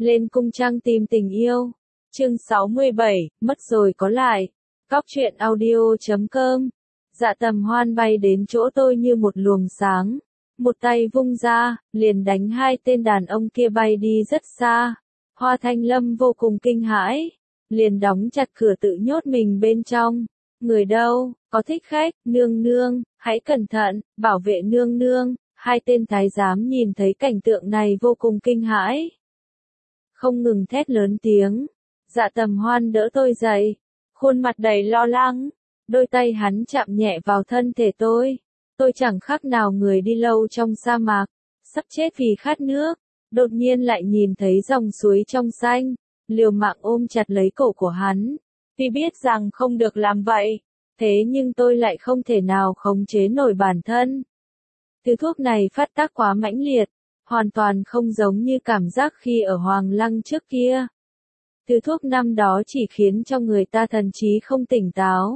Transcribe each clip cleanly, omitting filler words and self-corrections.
Lên cung trăng tìm tình yêu. Chương 67, mất rồi có lại. Góc truyện audio.com. Dạ Tầm Hoan bay đến chỗ tôi như một luồng sáng. Một tay vung ra, liền đánh hai tên đàn ông kia bay đi rất xa. Hoa Thanh Lâm vô cùng kinh hãi. Liền đóng chặt cửa tự nhốt mình bên trong. Người đâu, có thích khách, nương nương, hãy cẩn thận, bảo vệ nương nương. Hai tên thái giám nhìn thấy cảnh tượng này vô cùng kinh hãi. Không ngừng thét lớn tiếng. Dạ Tầm Hoan đỡ tôi dậy. Khuôn mặt đầy lo lắng. Đôi tay hắn chạm nhẹ vào thân thể tôi. Tôi chẳng khác nào người đi lâu trong sa mạc. Sắp chết vì khát nước. Đột nhiên lại nhìn thấy dòng suối trong xanh. Liều mạng ôm chặt lấy cổ của hắn. Vì biết rằng không được làm vậy. Thế nhưng tôi lại không thể nào khống chế nổi bản thân. Thứ thuốc này phát tác quá mãnh liệt. Hoàn toàn không giống như cảm giác khi ở Hoàng Lăng trước kia. Thứ thuốc năm đó chỉ khiến cho người ta thần trí không tỉnh táo.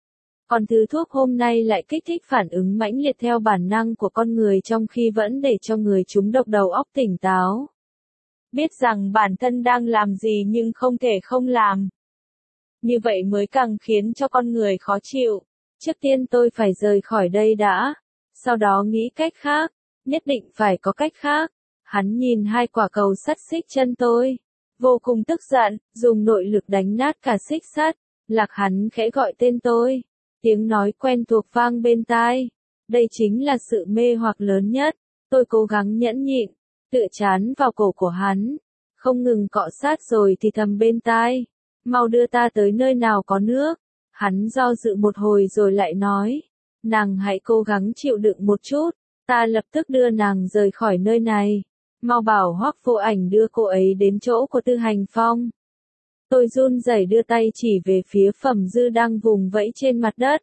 Còn thứ thuốc hôm nay lại kích thích phản ứng mãnh liệt theo bản năng của con người trong khi vẫn để cho người chúng độc đầu óc tỉnh táo. Biết rằng bản thân đang làm gì nhưng không thể không làm. Như vậy mới càng khiến cho con người khó chịu. Trước tiên tôi phải rời khỏi đây đã. Sau đó nghĩ cách khác. Nhất định phải có cách khác. Hắn nhìn hai quả cầu sắt xích chân tôi. Vô cùng tức giận, dùng nội lực đánh nát cả xích sắt. Lạc hắn khẽ gọi tên tôi. Tiếng nói quen thuộc vang bên tai. Đây chính là sự mê hoặc lớn nhất. Tôi cố gắng nhẫn nhịn, tựa chán vào cổ của hắn. Không ngừng cọ sát rồi thì thầm bên tai. Mau đưa ta tới nơi nào có nước. Hắn do dự một hồi rồi lại nói. Nàng hãy cố gắng chịu đựng một chút. Ta lập tức đưa nàng rời khỏi nơi này. Mau bảo Hoắc Vô Ảnh đưa cô ấy đến chỗ của Tư Hành Phong. Tôi run rẩy đưa tay chỉ về phía Phẩm Dư đang vùng vẫy trên mặt đất.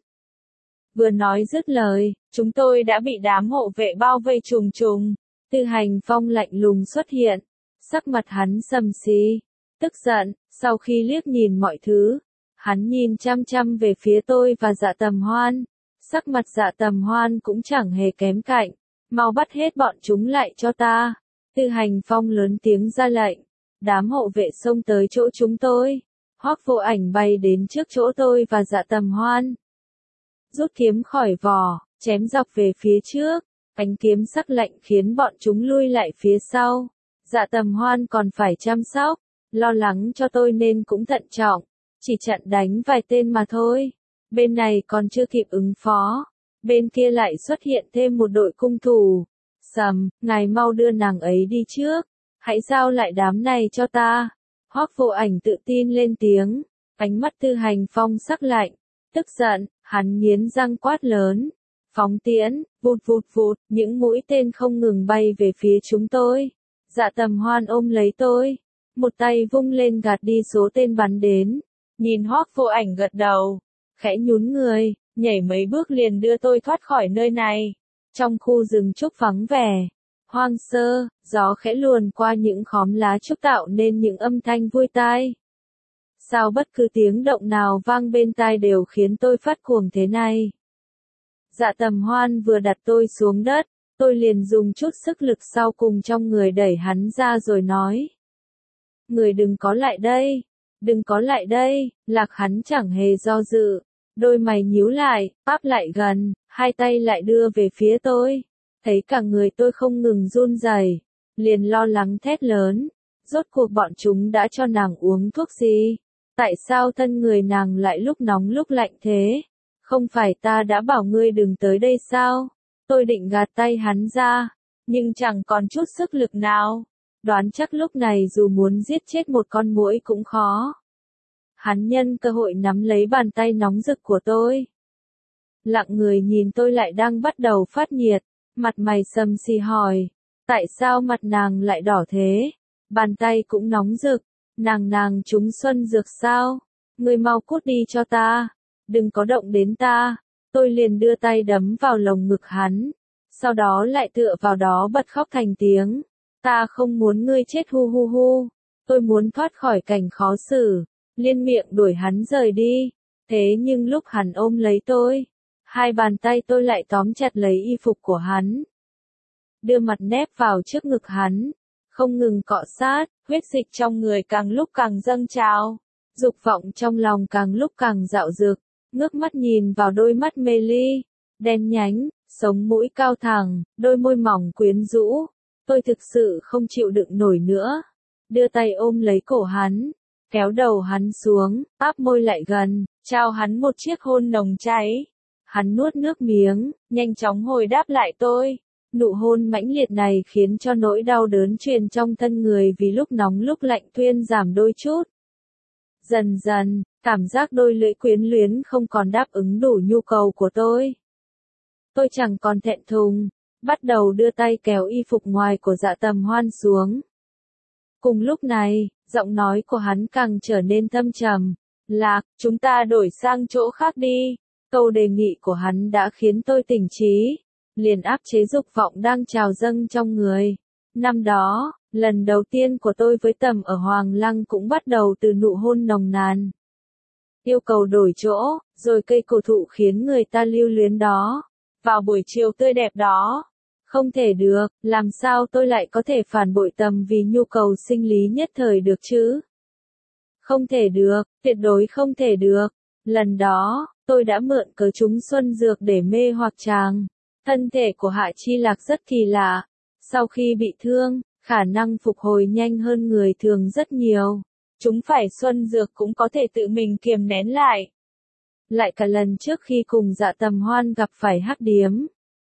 Vừa nói dứt lời, chúng tôi đã bị đám hộ vệ bao vây trùng trùng. Tư Hành Phong lạnh lùng xuất hiện. Sắc mặt hắn sầm xí, tức giận, sau khi liếc nhìn mọi thứ. Hắn nhìn chăm chăm về phía tôi và Dạ Tầm Hoan. Sắc mặt Dạ Tầm Hoan cũng chẳng hề kém cạnh. Mau bắt hết bọn chúng lại cho ta. Tư Hành Phong lớn tiếng ra lệnh. Đám hộ vệ xông tới chỗ chúng tôi. Hoắc Vô Ảnh bay đến trước chỗ tôi và Dạ Tầm Hoan. Rút kiếm khỏi vỏ, chém dọc về phía trước. Ánh kiếm sắc lạnh khiến bọn chúng lui lại phía sau. Dạ Tầm Hoan còn phải chăm sóc, lo lắng cho tôi nên cũng thận trọng. Chỉ chặn đánh vài tên mà thôi. Bên này còn chưa kịp ứng phó. Bên kia lại xuất hiện thêm một đội cung thủ. Sầm, ngài mau đưa nàng ấy đi trước. Hãy giao lại đám này cho ta. Hoắc Vô Ảnh tự tin lên tiếng. Ánh mắt Tư Hành Phong sắc lạnh. Tức giận, hắn nghiến răng quát lớn. Phóng tiễn, vụt vụt vụt, những mũi tên không ngừng bay về phía chúng tôi. Dạ Tầm Hoan ôm lấy tôi. Một tay vung lên gạt đi số tên bắn đến. Nhìn Hoắc Vô Ảnh gật đầu. Khẽ nhún người, nhảy mấy bước liền đưa tôi thoát khỏi nơi này. Trong khu rừng trúc vắng vẻ, hoang sơ, gió khẽ luồn qua những khóm lá trúc tạo nên những âm thanh vui tai. Sao bất cứ tiếng động nào vang bên tai đều khiến tôi phát cuồng thế này? Dạ Tầm Hoan vừa đặt tôi xuống đất, tôi liền dùng chút sức lực sau cùng trong người đẩy hắn ra rồi nói. Người đừng có lại đây, đừng có lại đây, Lạc hắn chẳng hề do dự. Đôi mày nhíu lại, áp lại gần, hai tay lại đưa về phía tôi. Thấy cả người tôi không ngừng run rẩy, liền lo lắng thét lớn. Rốt cuộc bọn chúng đã cho nàng uống thuốc gì? Tại sao thân người nàng lại lúc nóng lúc lạnh thế? Không phải ta đã bảo ngươi đừng tới đây sao? Tôi định gạt tay hắn ra, nhưng chẳng còn chút sức lực nào. Đoán chắc lúc này dù muốn giết chết một con muỗi cũng khó. Hắn nhân cơ hội nắm lấy bàn tay nóng rực của tôi. Lặng người nhìn tôi lại đang bắt đầu phát nhiệt, mặt mày sầm xì hỏi. Tại sao mặt nàng lại đỏ thế? Bàn tay cũng nóng rực, nàng trúng xuân dược sao? Ngươi mau cút đi cho ta, đừng có động đến ta. Tôi liền đưa tay đấm vào lồng ngực hắn, sau đó lại tựa vào đó bật khóc thành tiếng. Ta không muốn ngươi chết hu hu hu, tôi muốn thoát khỏi cảnh khó xử. Liên miệng đuổi hắn rời đi. Thế nhưng lúc hắn ôm lấy tôi, hai bàn tay tôi lại tóm chặt lấy y phục của hắn. Đưa mặt nép vào trước ngực hắn, không ngừng cọ sát, huyết dịch trong người càng lúc càng dâng trào, dục vọng trong lòng càng lúc càng dạo dực, ngước mắt nhìn vào đôi mắt mê ly, đen nhánh, sống mũi cao thẳng, đôi môi mỏng quyến rũ. Tôi thực sự không chịu đựng nổi nữa, đưa tay ôm lấy cổ hắn, kéo đầu hắn xuống, áp môi lại gần, trao hắn một chiếc hôn nồng cháy. Hắn nuốt nước miếng, nhanh chóng hồi đáp lại tôi. Nụ hôn mãnh liệt này khiến cho nỗi đau đớn truyền trong thân người vì lúc nóng lúc lạnh thuyên giảm đôi chút. Dần dần, cảm giác đôi lưỡi quyến luyến không còn đáp ứng đủ nhu cầu của tôi. Tôi chẳng còn thẹn thùng, bắt đầu đưa tay kéo y phục ngoài của Dạ Tầm Hoan xuống. Cùng lúc này, giọng nói của hắn càng trở nên thâm trầm. Lạc, chúng ta đổi sang chỗ khác đi. Câu đề nghị của hắn đã khiến tôi tỉnh trí, liền áp chế dục vọng đang trào dâng trong người. Năm đó, lần đầu tiên của tôi với Tầm ở Hoàng Lăng cũng bắt đầu từ nụ hôn nồng nàn. Yêu cầu đổi chỗ, rồi cây cổ thụ khiến người ta lưu luyến đó. Vào buổi chiều tươi đẹp đó. Không thể được, làm sao tôi lại có thể phản bội Tầm vì nhu cầu sinh lý nhất thời được chứ? Không thể được, tuyệt đối không thể được. Lần đó, tôi đã mượn cớ trúng xuân dược để mê hoặc chàng. Thân thể của Hạ Chi Lạc rất kỳ lạ. Sau khi bị thương, khả năng phục hồi nhanh hơn người thường rất nhiều. Chúng phải xuân dược cũng có thể tự mình kiềm nén lại. Lại cả lần trước khi cùng Dạ Tầm Hoan gặp phải hắc điếm.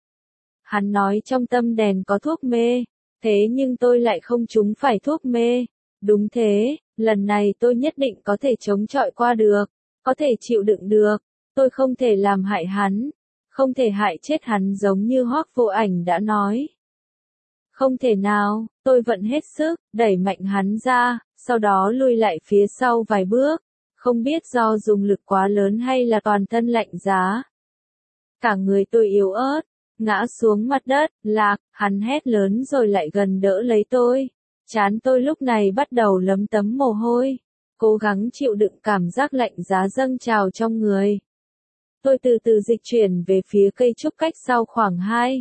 Hắn nói trong tâm đèn có thuốc mê, thế nhưng tôi lại không trúng phải thuốc mê. Đúng thế, lần này tôi nhất định có thể chống chọi qua được, có thể chịu đựng được. Tôi không thể làm hại hắn, không thể hại chết hắn giống như Hoắc Vô Ảnh đã nói. Không thể nào, tôi vận hết sức, đẩy mạnh hắn ra, sau đó lùi lại phía sau vài bước, không biết do dùng lực quá lớn hay là toàn thân lạnh giá. Cả người tôi yếu ớt, ngã xuống mặt đất, Lạc, hắn hét lớn rồi lại gần đỡ lấy tôi. Trán tôi lúc này bắt đầu lấm tấm mồ hôi, cố gắng chịu đựng cảm giác lạnh giá dâng trào trong người. Tôi từ từ dịch chuyển về phía cây trúc cách sau khoảng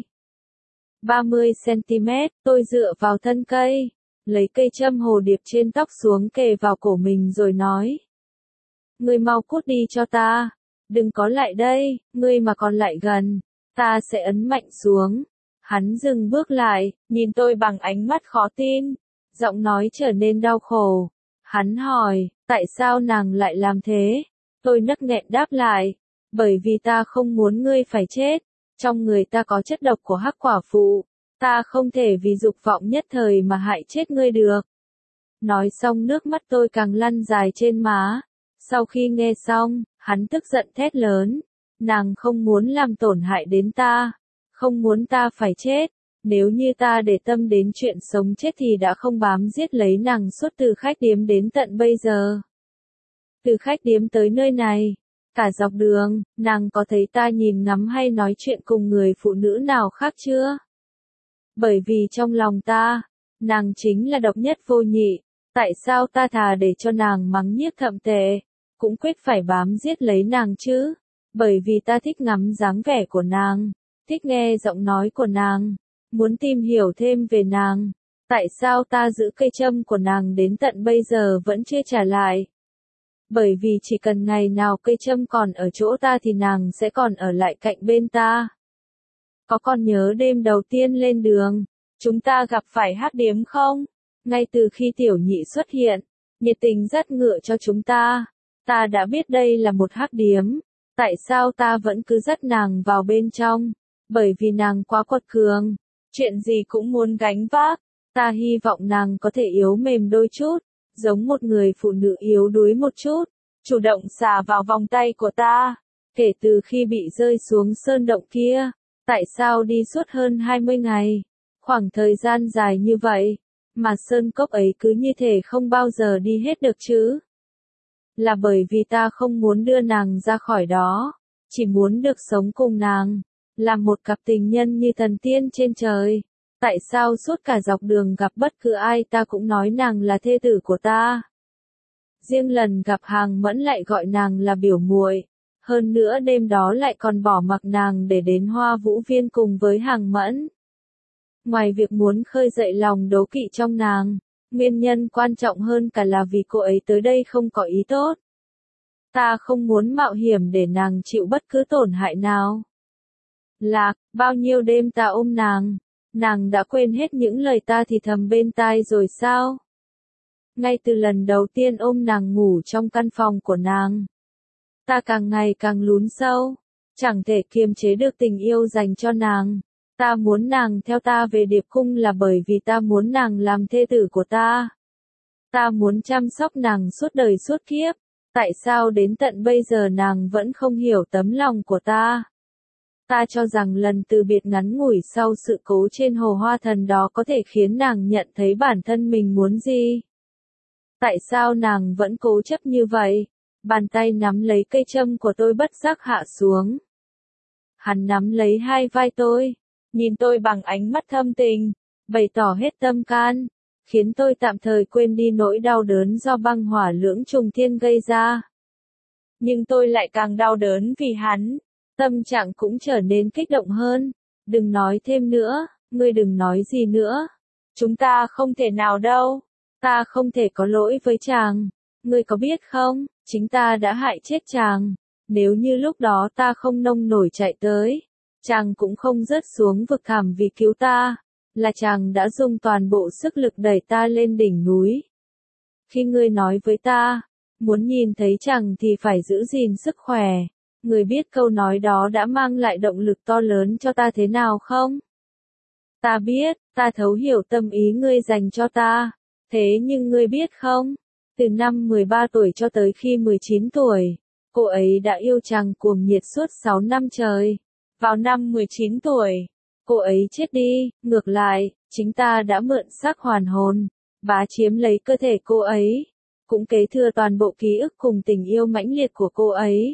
30 cm, tôi dựa vào thân cây, lấy cây châm hồ điệp trên tóc xuống kề vào cổ mình rồi nói. Ngươi mau cút đi cho ta, đừng có lại đây, ngươi mà còn lại gần, ta sẽ ấn mạnh xuống. Hắn dừng bước lại, nhìn tôi bằng ánh mắt khó tin, giọng nói trở nên đau khổ. Hắn hỏi, tại sao nàng lại làm thế? Tôi nấc nghẹn đáp lại, bởi vì ta không muốn ngươi phải chết, trong người ta có chất độc của hắc quả phụ, ta không thể vì dục vọng nhất thời mà hại chết ngươi được. Nói xong nước mắt tôi càng lăn dài trên má. Sau khi nghe xong, hắn tức giận thét lớn, nàng không muốn làm tổn hại đến ta, không muốn ta phải chết, nếu như ta để tâm đến chuyện sống chết thì đã không bám giết lấy nàng suốt từ khách điếm đến tận bây giờ. Từ khách điếm tới nơi này, cả dọc đường, nàng có thấy ta nhìn ngắm hay nói chuyện cùng người phụ nữ nào khác chưa? Bởi vì trong lòng ta, nàng chính là độc nhất vô nhị, tại sao ta thà để cho nàng mắng nhiếc thậm tệ, cũng quyết phải bám giết lấy nàng chứ? Bởi vì ta thích ngắm dáng vẻ của nàng, thích nghe giọng nói của nàng, muốn tìm hiểu thêm về nàng. Tại sao ta giữ cây châm của nàng đến tận bây giờ vẫn chưa trả lại? Bởi vì chỉ cần ngày nào cây châm còn ở chỗ ta thì nàng sẽ còn ở lại cạnh bên ta. Có còn nhớ đêm đầu tiên lên đường, chúng ta gặp phải hắc điếm không? Ngay từ khi tiểu nhị xuất hiện, nhiệt tình dắt ngựa cho chúng ta đã biết đây là một hắc điếm. Tại sao ta vẫn cứ dắt nàng vào bên trong? Bởi vì nàng quá quật cường, chuyện gì cũng muốn gánh vác. Ta hy vọng nàng có thể yếu mềm đôi chút, giống một người phụ nữ yếu đuối một chút, chủ động xà vào vòng tay của ta. Kể từ khi bị rơi xuống sơn động kia, tại sao đi suốt hơn 20 ngày, khoảng thời gian dài như vậy, mà sơn cốc ấy cứ như thể không bao giờ đi hết được chứ? Là bởi vì ta không muốn đưa nàng ra khỏi đó, chỉ muốn được sống cùng nàng, làm một cặp tình nhân như thần tiên trên trời. Tại sao suốt cả dọc đường gặp bất cứ ai ta cũng nói nàng là thê tử của ta? Riêng lần gặp Hàng Mẫn lại gọi nàng là biểu muội, hơn nữa đêm đó lại còn bỏ mặc nàng để đến Hoa Vũ Viên cùng với Hàng Mẫn. Ngoài việc muốn khơi dậy lòng đố kỵ trong nàng, Nguyên nhân quan trọng hơn cả là vì cô ấy tới đây không có ý tốt. Ta không muốn mạo hiểm để nàng chịu bất cứ tổn hại nào. Lạc, bao nhiêu đêm ta ôm nàng đã quên hết những lời ta thì thầm bên tai rồi sao? Ngay từ lần đầu tiên ôm nàng ngủ trong căn phòng của nàng, ta càng ngày càng lún sâu, chẳng thể kiềm chế được tình yêu dành cho nàng. Ta muốn nàng theo ta về Điệp Cung là bởi vì ta muốn nàng làm thê tử của ta. Ta muốn chăm sóc nàng suốt đời suốt kiếp. Tại sao đến tận bây giờ nàng vẫn không hiểu tấm lòng của ta? Ta cho rằng lần từ biệt ngắn ngủi sau sự cố trên hồ Hoa Thần đó có thể khiến nàng nhận thấy bản thân mình muốn gì. Tại sao nàng vẫn cố chấp như vậy? Bàn tay nắm lấy cây châm của tôi bất giác hạ xuống. Hắn nắm lấy hai vai tôi, nhìn tôi bằng ánh mắt thâm tình, bày tỏ hết tâm can, khiến tôi tạm thời quên đi nỗi đau đớn do băng hỏa lưỡng trùng thiên gây ra. Nhưng tôi lại càng đau đớn vì hắn, tâm trạng cũng trở nên kích động hơn. Đừng nói thêm nữa, ngươi đừng nói gì nữa. Chúng ta không thể nào đâu. Ta không thể có lỗi với chàng. Ngươi có biết không, chính ta đã hại chết chàng. Nếu như lúc đó ta không nông nổi chạy tới, chàng cũng không rớt xuống vực thẳm vì cứu ta, là chàng đã dùng toàn bộ sức lực đẩy ta lên đỉnh núi. Khi ngươi nói với ta, muốn nhìn thấy chàng thì phải giữ gìn sức khỏe, ngươi biết câu nói đó đã mang lại động lực to lớn cho ta thế nào không? Ta biết, ta thấu hiểu tâm ý ngươi dành cho ta, thế nhưng ngươi biết không, từ năm 13 tuổi cho tới khi 19 tuổi, cô ấy đã yêu chàng cuồng nhiệt suốt 6 năm trời. Vào năm 19 tuổi, cô ấy chết đi, ngược lại, chính ta đã mượn xác hoàn hồn, bá chiếm lấy cơ thể cô ấy, cũng kế thừa toàn bộ ký ức cùng tình yêu mãnh liệt của cô ấy.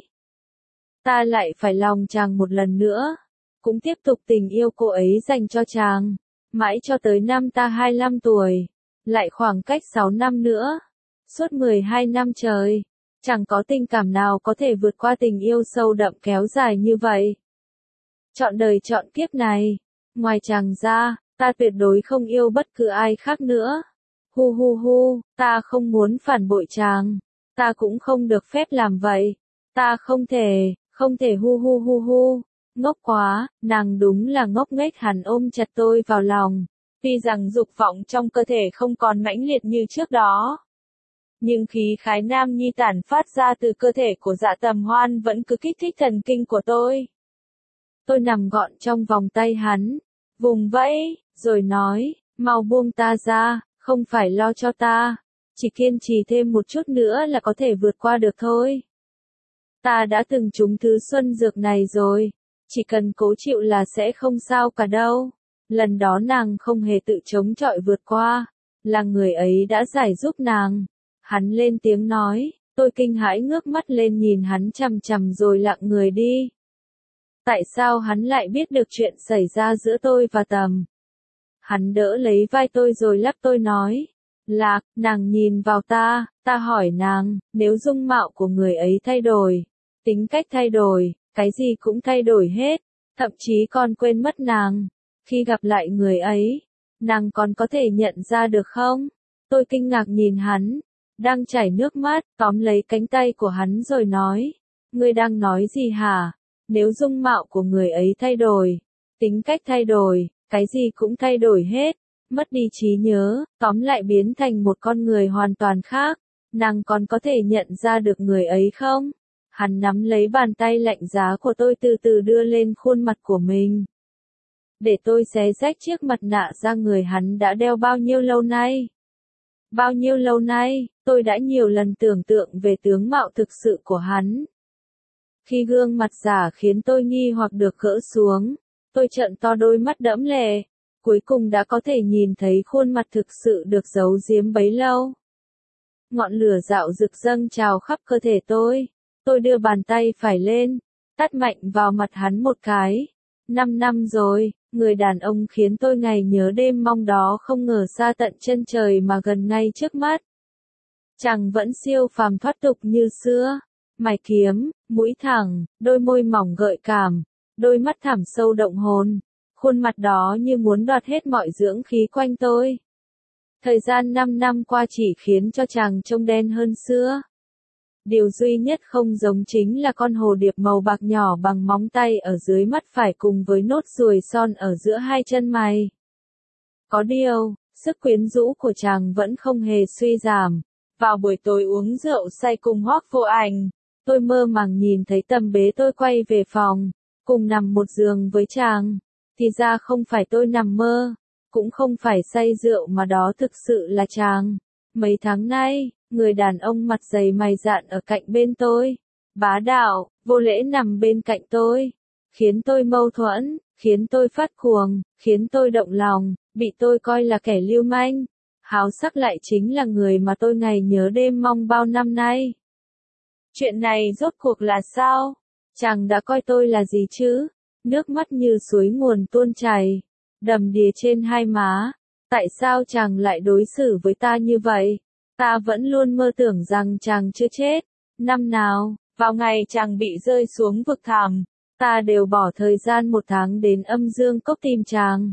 Ta lại phải lòng chàng một lần nữa, cũng tiếp tục tình yêu cô ấy dành cho chàng, mãi cho tới năm ta 25 tuổi, lại khoảng cách 6 năm nữa, suốt 12 năm trời, chẳng có tình cảm nào có thể vượt qua tình yêu sâu đậm kéo dài như vậy. Chọn đời chọn kiếp này, ngoài chàng ra, ta tuyệt đối không yêu bất cứ ai khác nữa. Hu hu hu, ta không muốn phản bội chàng, ta cũng không được phép làm vậy, ta không thể hu hu hu hu, ngốc quá, nàng đúng là ngốc nghếch. Hắn ôm chặt tôi vào lòng, tuy rằng dục vọng trong cơ thể không còn mãnh liệt như trước đó, nhưng khí khái nam nhi tản phát ra từ cơ thể của Dạ Tầm Hoan vẫn cứ kích thích thần kinh của tôi. Tôi nằm gọn trong vòng tay hắn, vùng vẫy, rồi nói, mau buông ta ra, không phải lo cho ta, chỉ kiên trì thêm một chút nữa là có thể vượt qua được thôi. Ta đã từng trúng thứ xuân dược này rồi, chỉ cần cố chịu là sẽ không sao cả đâu. Lần đó nàng không hề tự chống chọi vượt qua, là người ấy đã giải giúp nàng. Hắn lên tiếng nói, tôi kinh hãi ngước mắt lên nhìn hắn chằm chằm rồi lặng người đi. Tại sao hắn lại biết được chuyện xảy ra giữa tôi và Tầm? Hắn đỡ lấy vai tôi rồi lắc tôi nói, Lạc, nàng nhìn vào ta hỏi nàng, nếu dung mạo của người ấy thay đổi, tính cách thay đổi, cái gì cũng thay đổi hết, thậm chí còn quên mất nàng. Khi gặp lại người ấy, nàng còn có thể nhận ra được không? Tôi kinh ngạc nhìn hắn, đang chảy nước mắt, tóm lấy cánh tay của hắn rồi nói, ngươi đang nói gì hả? Nếu dung mạo của người ấy thay đổi, tính cách thay đổi, cái gì cũng thay đổi hết, mất đi trí nhớ, tóm lại biến thành một con người hoàn toàn khác, nàng còn có thể nhận ra được người ấy không? Hắn nắm lấy bàn tay lạnh giá của tôi từ từ đưa lên khuôn mặt của mình, để tôi xé rách chiếc mặt nạ ra người hắn đã đeo bao nhiêu lâu nay. Bao nhiêu lâu nay, tôi đã nhiều lần tưởng tượng về tướng mạo thực sự của hắn. Khi gương mặt giả khiến tôi nghi hoặc được gỡ xuống, tôi trợn to đôi mắt đẫm lệ, cuối cùng đã có thể nhìn thấy khuôn mặt thực sự được giấu giếm bấy lâu. Ngọn lửa dạo rực dâng trào khắp cơ thể tôi đưa bàn tay phải lên, tát mạnh vào mặt hắn một cái. 5 năm rồi, người đàn ông khiến tôi ngày nhớ đêm mong đó không ngờ xa tận chân trời mà gần ngay trước mắt. Chàng vẫn siêu phàm thoát tục như xưa, mày kiếm, mũi thẳng, đôi môi mỏng gợi cảm, đôi mắt thẳm sâu động hồn, khuôn mặt đó như muốn đoạt hết mọi dưỡng khí quanh tôi. Thời gian 5 năm qua chỉ khiến cho chàng trông đen hơn xưa. Điều duy nhất không giống chính là con hồ điệp màu bạc nhỏ bằng móng tay ở dưới mắt phải cùng với nốt ruồi son ở giữa hai chân mày. Có điều, sức quyến rũ của chàng vẫn không hề suy giảm. Vào buổi tối uống rượu say cùng Hoắc Vô Ảnh, tôi mơ màng nhìn thấy Tâm bế tôi quay về phòng, cùng nằm một giường với chàng. Thì ra không phải tôi nằm mơ, cũng không phải say rượu mà đó thực sự là chàng. Mấy tháng nay, người đàn ông mặt dày mày dạn ở cạnh bên tôi, bá đạo, vô lễ nằm bên cạnh tôi, khiến tôi mâu thuẫn, khiến tôi phát cuồng, khiến tôi động lòng, bị tôi coi là kẻ lưu manh. Háo sắc lại chính là người mà tôi ngày nhớ đêm mong bao năm nay. Chuyện này rốt cuộc là sao? Chàng đã coi tôi là gì chứ? Nước mắt như suối nguồn tuôn chảy, đầm đìa trên hai má. Tại sao chàng lại đối xử với ta như vậy? Ta vẫn luôn mơ tưởng rằng chàng chưa chết. Năm nào, vào ngày chàng bị rơi xuống vực thẳm, ta đều bỏ thời gian 1 tháng đến Âm Dương Cốc tìm chàng.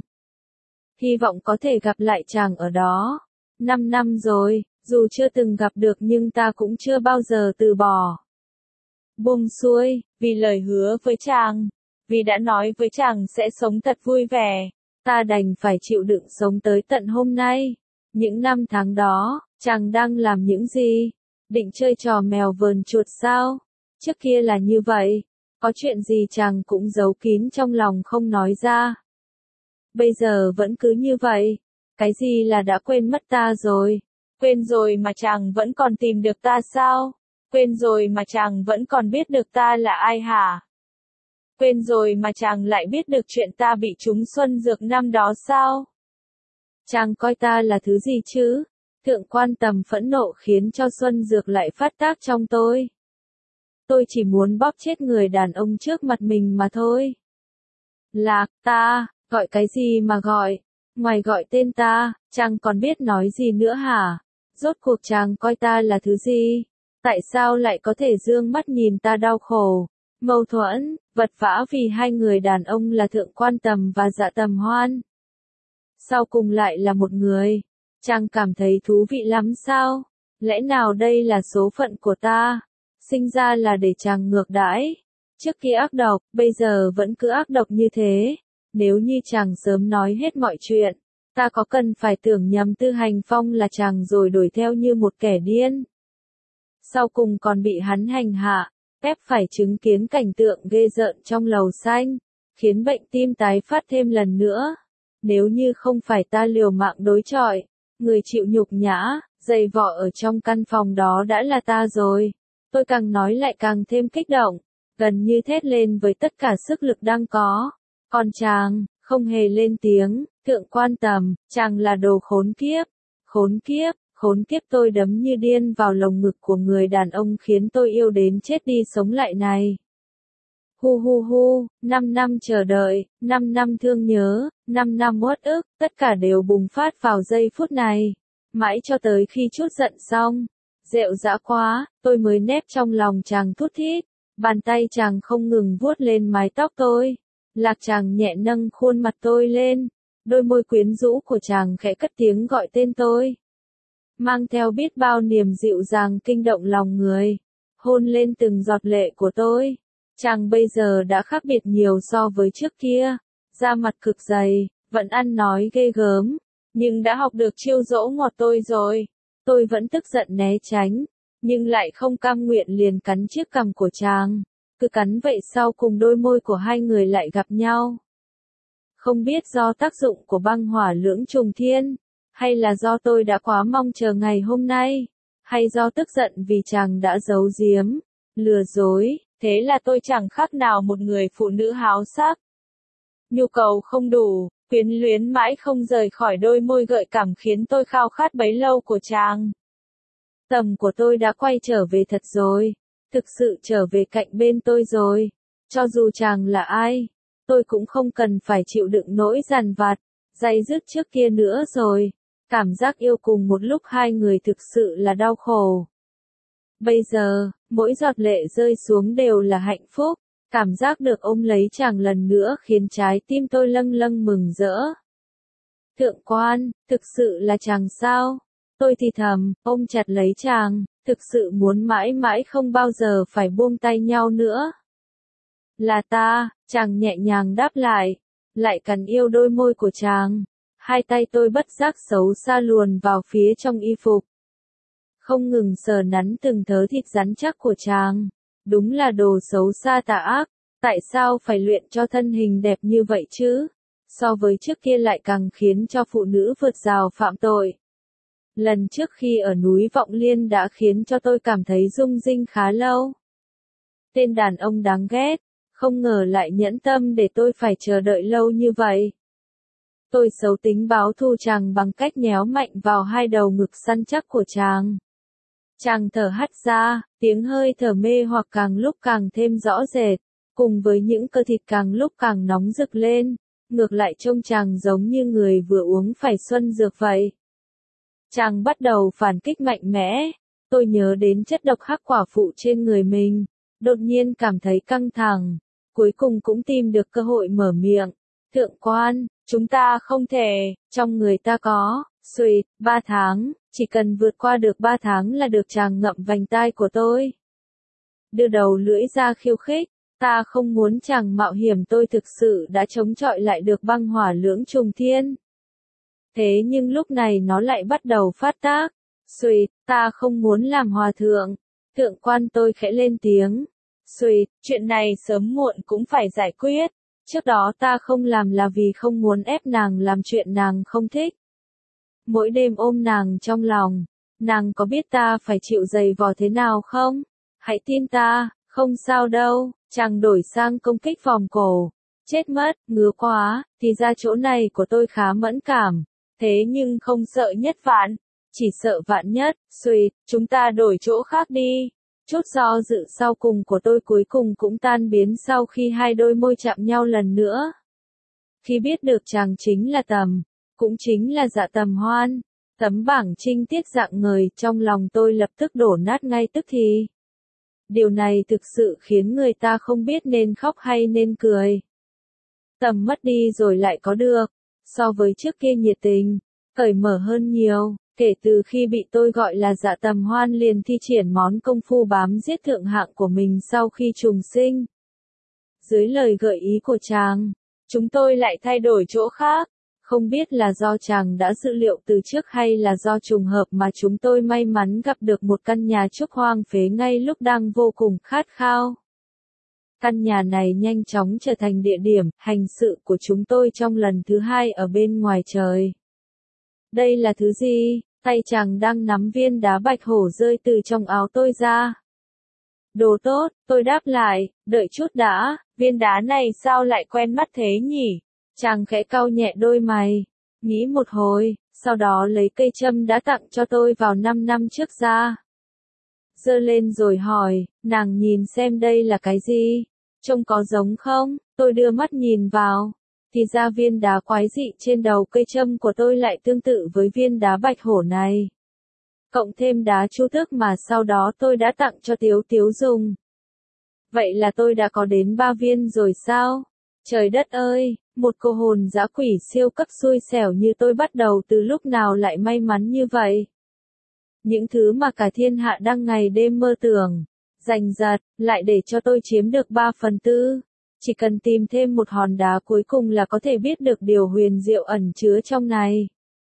Hy vọng có thể gặp lại chàng ở đó. 5 năm rồi, dù chưa từng gặp được nhưng ta cũng chưa bao giờ từ bỏ. Buông xuôi, vì lời hứa với chàng, vì đã nói với chàng sẽ sống thật vui vẻ, ta đành phải chịu đựng sống tới tận hôm nay. Những năm tháng đó, chàng đang làm những gì? Định chơi trò mèo vờn chuột sao? Trước kia là như vậy, có chuyện gì chàng cũng giấu kín trong lòng không nói ra. Bây giờ vẫn cứ như vậy. Cái gì là đã quên mất ta rồi? Quên rồi mà chàng vẫn còn tìm được ta sao? Quên rồi mà chàng vẫn còn biết được ta là ai hả? Quên rồi mà chàng lại biết được chuyện ta bị trúng xuân dược năm đó sao? Chàng coi ta là thứ gì chứ? Thượng Quan Tầm phẫn nộ khiến cho xuân dược lại phát tác trong tôi. Tôi chỉ muốn bóp chết người đàn ông trước mặt mình mà thôi. Lạc, ta, gọi cái gì mà gọi? Ngoài gọi tên ta, chàng còn biết nói gì nữa hả? Rốt cuộc chàng coi ta là thứ gì? Tại sao lại có thể dương mắt nhìn ta đau khổ, mâu thuẫn, vật vã vì hai người đàn ông là Thượng Quan Tầm và Dạ Tầm Hoan? Sau cùng lại là một người. Chàng cảm thấy thú vị lắm sao? Lẽ nào đây là số phận của ta? Sinh ra là để chàng ngược đãi. Trước kia ác độc, bây giờ vẫn cứ ác độc như thế. Nếu như chàng sớm nói hết mọi chuyện, ta có cần phải tưởng nhầm Tư Hành Phong là chàng rồi đuổi theo như một kẻ điên. Sau cùng còn bị hắn hành hạ, ép phải chứng kiến cảnh tượng ghê rợn trong lầu xanh, khiến bệnh tim tái phát thêm lần nữa. Nếu như không phải ta liều mạng đối chọi, người chịu nhục nhã, dày vò ở trong căn phòng đó đã là ta rồi. Tôi càng nói lại càng thêm kích động, gần như thét lên với tất cả sức lực đang có. Còn chàng, không hề lên tiếng. Thượng Quan Tầm, chàng là đồ khốn kiếp. Khốn kiếp, tôi đấm như điên vào lồng ngực của người đàn ông khiến tôi yêu đến chết đi sống lại này. Hu hu hu, 5 năm chờ đợi, 5 năm thương nhớ, 5 năm uất ức, tất cả đều bùng phát vào giây phút này. Mãi cho tới khi trút giận xong, rệu rã quá, tôi mới nép trong lòng chàng thút thít. Bàn tay chàng không ngừng vuốt lên mái tóc tôi. Lạc chàng nhẹ nâng khuôn mặt tôi lên. Đôi môi quyến rũ của chàng khẽ cất tiếng gọi tên tôi. Mang theo biết bao niềm dịu dàng kinh động lòng người. Hôn lên từng giọt lệ của tôi. Chàng bây giờ đã khác biệt nhiều so với trước kia. Da mặt cực dày, vẫn ăn nói ghê gớm. Nhưng đã học được chiêu dỗ ngọt tôi rồi. Tôi vẫn tức giận né tránh. Nhưng lại không cam nguyện liền cắn chiếc cằm của chàng. Cứ cắn vậy sau cùng đôi môi của hai người lại gặp nhau. Không biết do tác dụng của băng hỏa lưỡng trùng thiên, hay là do tôi đã quá mong chờ ngày hôm nay, hay do tức giận vì chàng đã giấu giếm, lừa dối, thế là tôi chẳng khác nào một người phụ nữ háo sắc. Nhu cầu không đủ, quyến luyến mãi không rời khỏi đôi môi gợi cảm khiến tôi khao khát bấy lâu của chàng. Tầm của tôi đã quay trở về thật rồi, thực sự trở về cạnh bên tôi rồi. Cho dù chàng là ai, tôi cũng không cần phải chịu đựng nỗi dằn vặt, day dứt trước kia nữa rồi. Cảm giác yêu cùng một lúc hai người thực sự là đau khổ. Bây giờ, mỗi giọt lệ rơi xuống đều là hạnh phúc. Cảm giác được ôm lấy chàng lần nữa khiến trái tim tôi lâng lâng mừng rỡ. Thượng quan, thực sự là chàng sao? Tôi thì thầm, ôm chặt lấy chàng, thực sự muốn mãi mãi không bao giờ phải buông tay nhau nữa. Là ta, chàng nhẹ nhàng đáp lại cắn yêu đôi môi của chàng. Hai tay tôi bất giác xấu xa luồn vào phía trong y phục. Không ngừng sờ nắn từng thớ thịt rắn chắc của chàng. Đúng là đồ xấu xa tà ác, tại sao phải luyện cho thân hình đẹp như vậy chứ? So với trước kia lại càng khiến cho phụ nữ vượt rào phạm tội. Lần trước khi ở núi Vọng Liên đã khiến cho tôi cảm thấy rung rinh khá lâu. Tên đàn ông đáng ghét, không ngờ lại nhẫn tâm để tôi phải chờ đợi lâu như vậy. Tôi xấu tính báo thù chàng bằng cách nhéo mạnh vào hai đầu ngực săn chắc của chàng. Chàng thở hắt ra, tiếng hơi thở mê hoặc càng lúc càng thêm rõ rệt, cùng với những cơ thịt càng lúc càng nóng rực lên, ngược lại trông chàng giống như người vừa uống phải xuân dược vậy. Chàng bắt đầu phản kích mạnh mẽ, tôi nhớ đến chất độc hắc quả phụ trên người mình, đột nhiên cảm thấy căng thẳng, cuối cùng cũng tìm được cơ hội mở miệng. Thượng quan, chúng ta không thể, trong người ta có, suýt, 3 tháng, chỉ cần vượt qua được 3 tháng là được. Chàng ngậm vành tai của tôi. Đưa đầu lưỡi ra khiêu khích, ta không muốn chàng mạo hiểm, tôi thực sự đã chống chọi lại được băng hỏa lưỡng trùng thiên. Thế nhưng lúc này nó lại bắt đầu phát tác. Suýt, ta không muốn làm hòa thượng. Thượng quan, tôi khẽ lên tiếng. Suýt, chuyện này sớm muộn cũng phải giải quyết. Trước đó ta không làm là vì không muốn ép nàng làm chuyện nàng không thích. Mỗi đêm ôm nàng trong lòng, nàng có biết ta phải chịu dày vò thế nào không? Hãy tin ta, không sao đâu. Chàng đổi sang công kích vòng cổ. Chết mất, ngứa quá, thì ra chỗ này của tôi khá mẫn cảm. Thế nhưng không sợ nhất vạn, chỉ sợ vạn nhất. Suýt, chúng ta đổi chỗ khác đi. Chút do dự sau cùng của tôi cuối cùng cũng tan biến sau khi hai đôi môi chạm nhau lần nữa. Khi biết được chàng chính là Tầm, cũng chính là Dạ Tầm Hoan, tấm bảng trinh tiết dạng ngời, trong lòng tôi lập tức đổ nát ngay tức thì. Điều này thực sự khiến người ta không biết nên khóc hay nên cười. Tầm mất đi rồi lại có được, so với trước kia nhiệt tình, cởi mở hơn nhiều. Kể từ khi bị tôi gọi là Dạ Tầm Hoan liền thi triển món công phu bám giết thượng hạng của mình sau khi trùng sinh. Dưới lời gợi ý của chàng, chúng tôi lại thay đổi chỗ khác. Không biết là do chàng đã dự liệu từ trước hay là do trùng hợp mà chúng tôi may mắn gặp được một căn nhà trúc hoang phế ngay lúc đang vô cùng khát khao. Căn nhà này nhanh chóng trở thành địa điểm hành sự của chúng tôi trong lần thứ 2 ở bên ngoài trời. Đây là thứ gì? Tay chàng đang nắm viên đá bạch hổ rơi từ trong áo tôi ra. Đồ tốt, tôi đáp lại, đợi chút đã, viên đá này sao lại quen mắt thế nhỉ? Chàng khẽ cau nhẹ đôi mày, nghĩ một hồi, sau đó lấy cây châm đã tặng cho tôi vào 5 năm trước ra. Giơ lên rồi hỏi, nàng nhìn xem đây là cái gì? Trông có giống không? Tôi đưa mắt nhìn vào. Thì ra viên đá quái dị trên đầu cây châm của tôi lại tương tự với viên đá bạch hổ này. Cộng thêm đá chu tước mà sau đó tôi đã tặng cho Tiếu Tiếu dùng. Vậy là tôi đã có đến 3 viên rồi sao? Trời đất ơi, một cô hồn dã quỷ siêu cấp xui xẻo như tôi bắt đầu từ lúc nào lại may mắn như vậy? Những thứ mà cả thiên hạ đang ngày đêm mơ tưởng, giành giật, lại để cho tôi chiếm được 3/4. Chỉ cần tìm thêm một hòn đá cuối cùng là có thể biết được điều huyền diệu ẩn chứa trong này.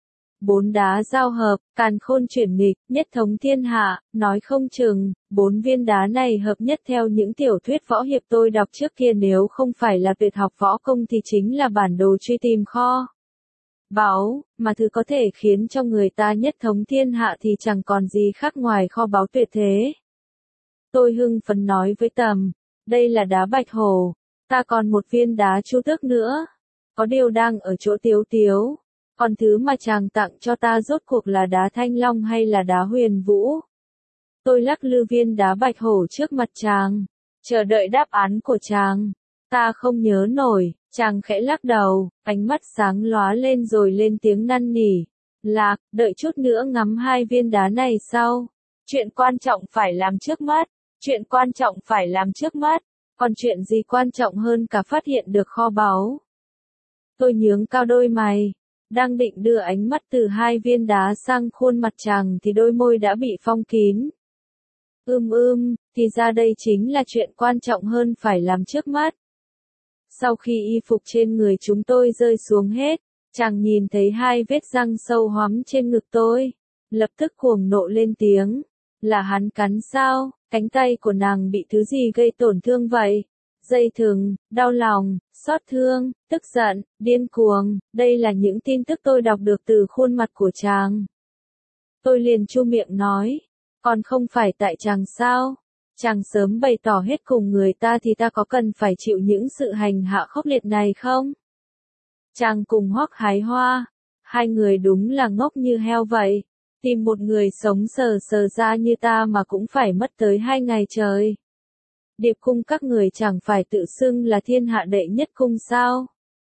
4 đá giao hợp, càn khôn chuyển nghịch, nhất thống thiên hạ, nói không chừng, 4 viên đá này hợp nhất theo những tiểu thuyết võ hiệp tôi đọc trước kia, nếu không phải là tuyệt học võ công thì chính là bản đồ truy tìm kho báu, mà thứ có thể khiến cho người ta nhất thống thiên hạ thì chẳng còn gì khác ngoài kho báu tuyệt thế. Tôi hưng phấn nói với Tầm, đây là đá bạch hổ, ta còn một viên đá chu tước nữa, có điều đang ở chỗ Tiếu Tiếu. Còn thứ mà chàng tặng cho ta rốt cuộc là đá thanh long hay là đá huyền vũ? Tôi lắc lư viên đá bạch hổ trước mặt chàng, chờ đợi đáp án của chàng. Ta không nhớ nổi, chàng khẽ lắc đầu, ánh mắt sáng lóa lên rồi lên tiếng năn nỉ. Lạc, đợi chút nữa ngắm 2 viên đá này sau. Chuyện quan trọng phải làm trước mắt, chuyện quan trọng phải làm trước mắt, còn chuyện gì quan trọng hơn cả phát hiện được kho báu? Tôi nhướng cao đôi mày. Đang định đưa ánh mắt từ hai viên đá sang khuôn mặt chàng thì đôi môi đã bị phong kín. Thì ra đây chính là chuyện quan trọng hơn phải làm trước mắt. Sau khi y phục trên người chúng tôi rơi xuống hết, chàng nhìn thấy hai vết răng sâu hoắm trên ngực tôi, lập tức cuồng nộ lên tiếng. Là hắn cắn sao? Cánh tay của nàng bị thứ gì gây tổn thương vậy? Dây thừng, đau lòng, xót thương, tức giận, điên cuồng, đây là những tin tức tôi đọc được từ khuôn mặt của chàng. Tôi liền chu miệng nói, còn không phải tại chàng sao? Chàng sớm bày tỏ hết cùng người ta thì ta có cần phải chịu những sự hành hạ khốc liệt này không? Chàng cùng Hoắc Hái Hoa, hai người đúng là ngốc như heo vậy. Tìm một người sống sờ sờ ra như ta mà cũng phải mất tới 2 ngày trời. Điệp cung các người chẳng phải tự xưng là thiên hạ đệ nhất cung sao?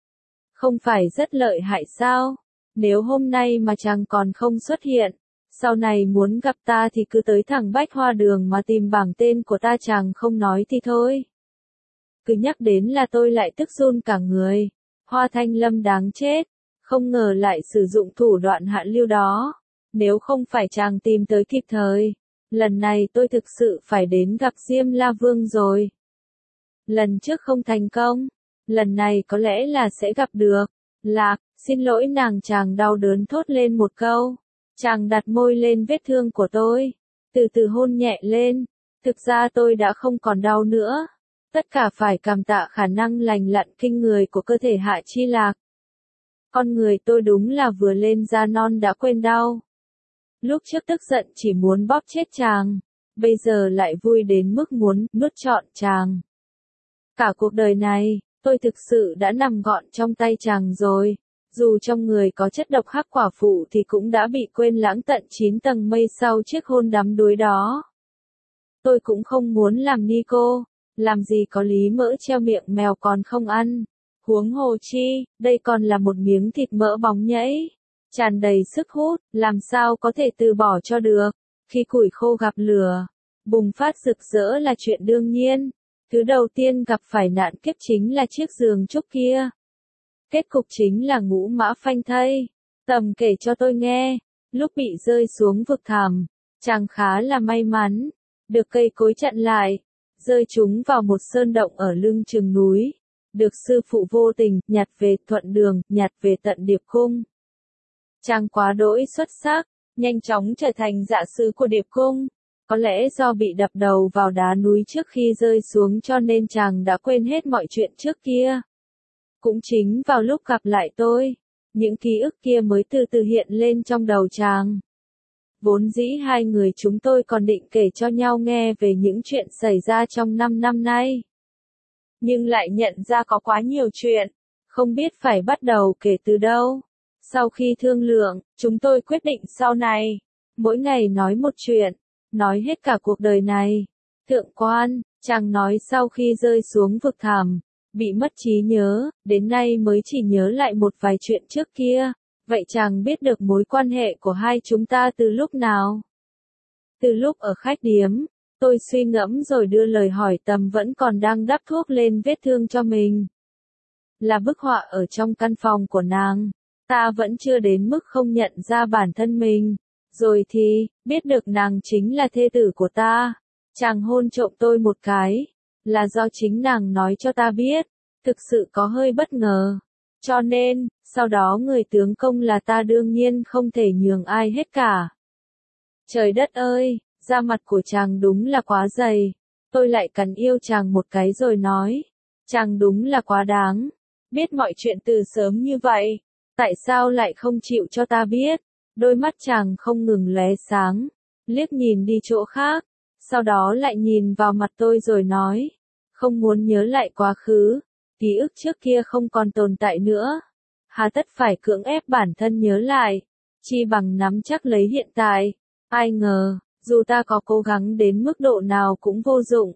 Không phải rất lợi hại sao? Nếu hôm nay mà chàng còn không xuất hiện, sau này muốn gặp ta thì cứ tới thẳng Bách Hoa Đường mà tìm bảng tên của ta, chàng không nói thì thôi. Cứ nhắc đến là tôi lại tức run cả người. Hoa Thanh Lâm đáng chết, không ngờ lại sử dụng thủ đoạn hạ lưu đó. Nếu không phải chàng tìm tới kịp thời, lần này tôi thực sự phải đến gặp Diêm La Vương rồi. Lần trước không thành công, lần này có lẽ là sẽ gặp được. Lạc, xin lỗi nàng, chàng đau đớn thốt lên một câu. Chàng đặt môi lên vết thương của tôi, từ từ hôn nhẹ lên. Thực ra tôi đã không còn đau nữa. Tất cả phải cảm tạ khả năng lành lặn kinh người của cơ thể Hạ Chi Lạc. Con người tôi đúng là vừa lên da non đã quên đau. Lúc trước tức giận chỉ muốn bóp chết chàng, bây giờ lại vui đến mức muốn nuốt trọn chàng. Cả cuộc đời này, tôi thực sự đã nằm gọn trong tay chàng rồi. Dù trong người có chất độc hắc quả phụ thì cũng đã bị quên lãng tận 9 tầng mây sau chiếc hôn đắm đuối đó. Tôi cũng không muốn làm ni cô, làm gì có lý mỡ treo miệng mèo còn không ăn. Huống hồ chi, đây còn là một miếng thịt mỡ bóng nhảy, tràn đầy sức hút, làm sao có thể từ bỏ cho được. Khi củi khô gặp lửa, bùng phát rực rỡ là chuyện đương nhiên. Thứ đầu tiên gặp phải nạn kiếp chính là chiếc giường trúc kia. Kết cục chính là ngũ mã phanh thây. Tầm kể cho tôi nghe, lúc bị rơi xuống vực thẳm, chàng khá là may mắn, được cây cối chặn lại, rơi chúng vào một sơn động ở lưng chừng núi, được sư phụ vô tình nhặt về thuận đường, nhặt về tận Điệp Cung. Chàng quá đỗi xuất sắc, nhanh chóng trở thành dạ sứ của Điệp Cung. Có lẽ do bị đập đầu vào đá núi trước khi rơi xuống cho nên chàng đã quên hết mọi chuyện trước kia. Cũng chính vào lúc gặp lại tôi, những ký ức kia mới từ từ hiện lên trong đầu chàng. Vốn dĩ hai người chúng tôi còn định kể cho nhau nghe về những chuyện xảy ra trong 5 năm nay. Nhưng lại nhận ra có quá nhiều chuyện, không biết phải bắt đầu kể từ đâu. Sau khi thương lượng, chúng tôi quyết định sau này, mỗi ngày nói một chuyện, nói hết cả cuộc đời này. Thượng quan, chàng nói sau khi rơi xuống vực thẳm, bị mất trí nhớ, đến nay mới chỉ nhớ lại một vài chuyện trước kia. Vậy chàng biết được mối quan hệ của hai chúng ta từ lúc nào? Từ lúc ở khách điếm, tôi suy ngẫm rồi đưa lời hỏi Tầm vẫn còn đang đắp thuốc lên vết thương cho mình. Là bức họa ở trong căn phòng của nàng, ta vẫn chưa đến mức không nhận ra bản thân mình. Rồi thì, biết được nàng chính là thê tử của ta. Chàng hôn trộm tôi một cái, là do chính nàng nói cho ta biết. Thực sự có hơi bất ngờ. Cho nên, sau đó người tướng công là ta đương nhiên không thể nhường ai hết cả. Trời đất ơi, da mặt của chàng đúng là quá dày. Tôi lại cắn yêu chàng một cái rồi nói. Chàng đúng là quá đáng. Biết mọi chuyện từ sớm như vậy. Tại sao lại không chịu cho ta biết? Đôi mắt chàng không ngừng lóe sáng. Liếc nhìn đi chỗ khác. Sau đó lại nhìn vào mặt tôi rồi nói. Không muốn nhớ lại quá khứ. Ký ức trước kia không còn tồn tại nữa. Hà tất phải cưỡng ép bản thân nhớ lại. Chi bằng nắm chắc lấy hiện tại. Ai ngờ, dù ta có cố gắng đến mức độ nào cũng vô dụng.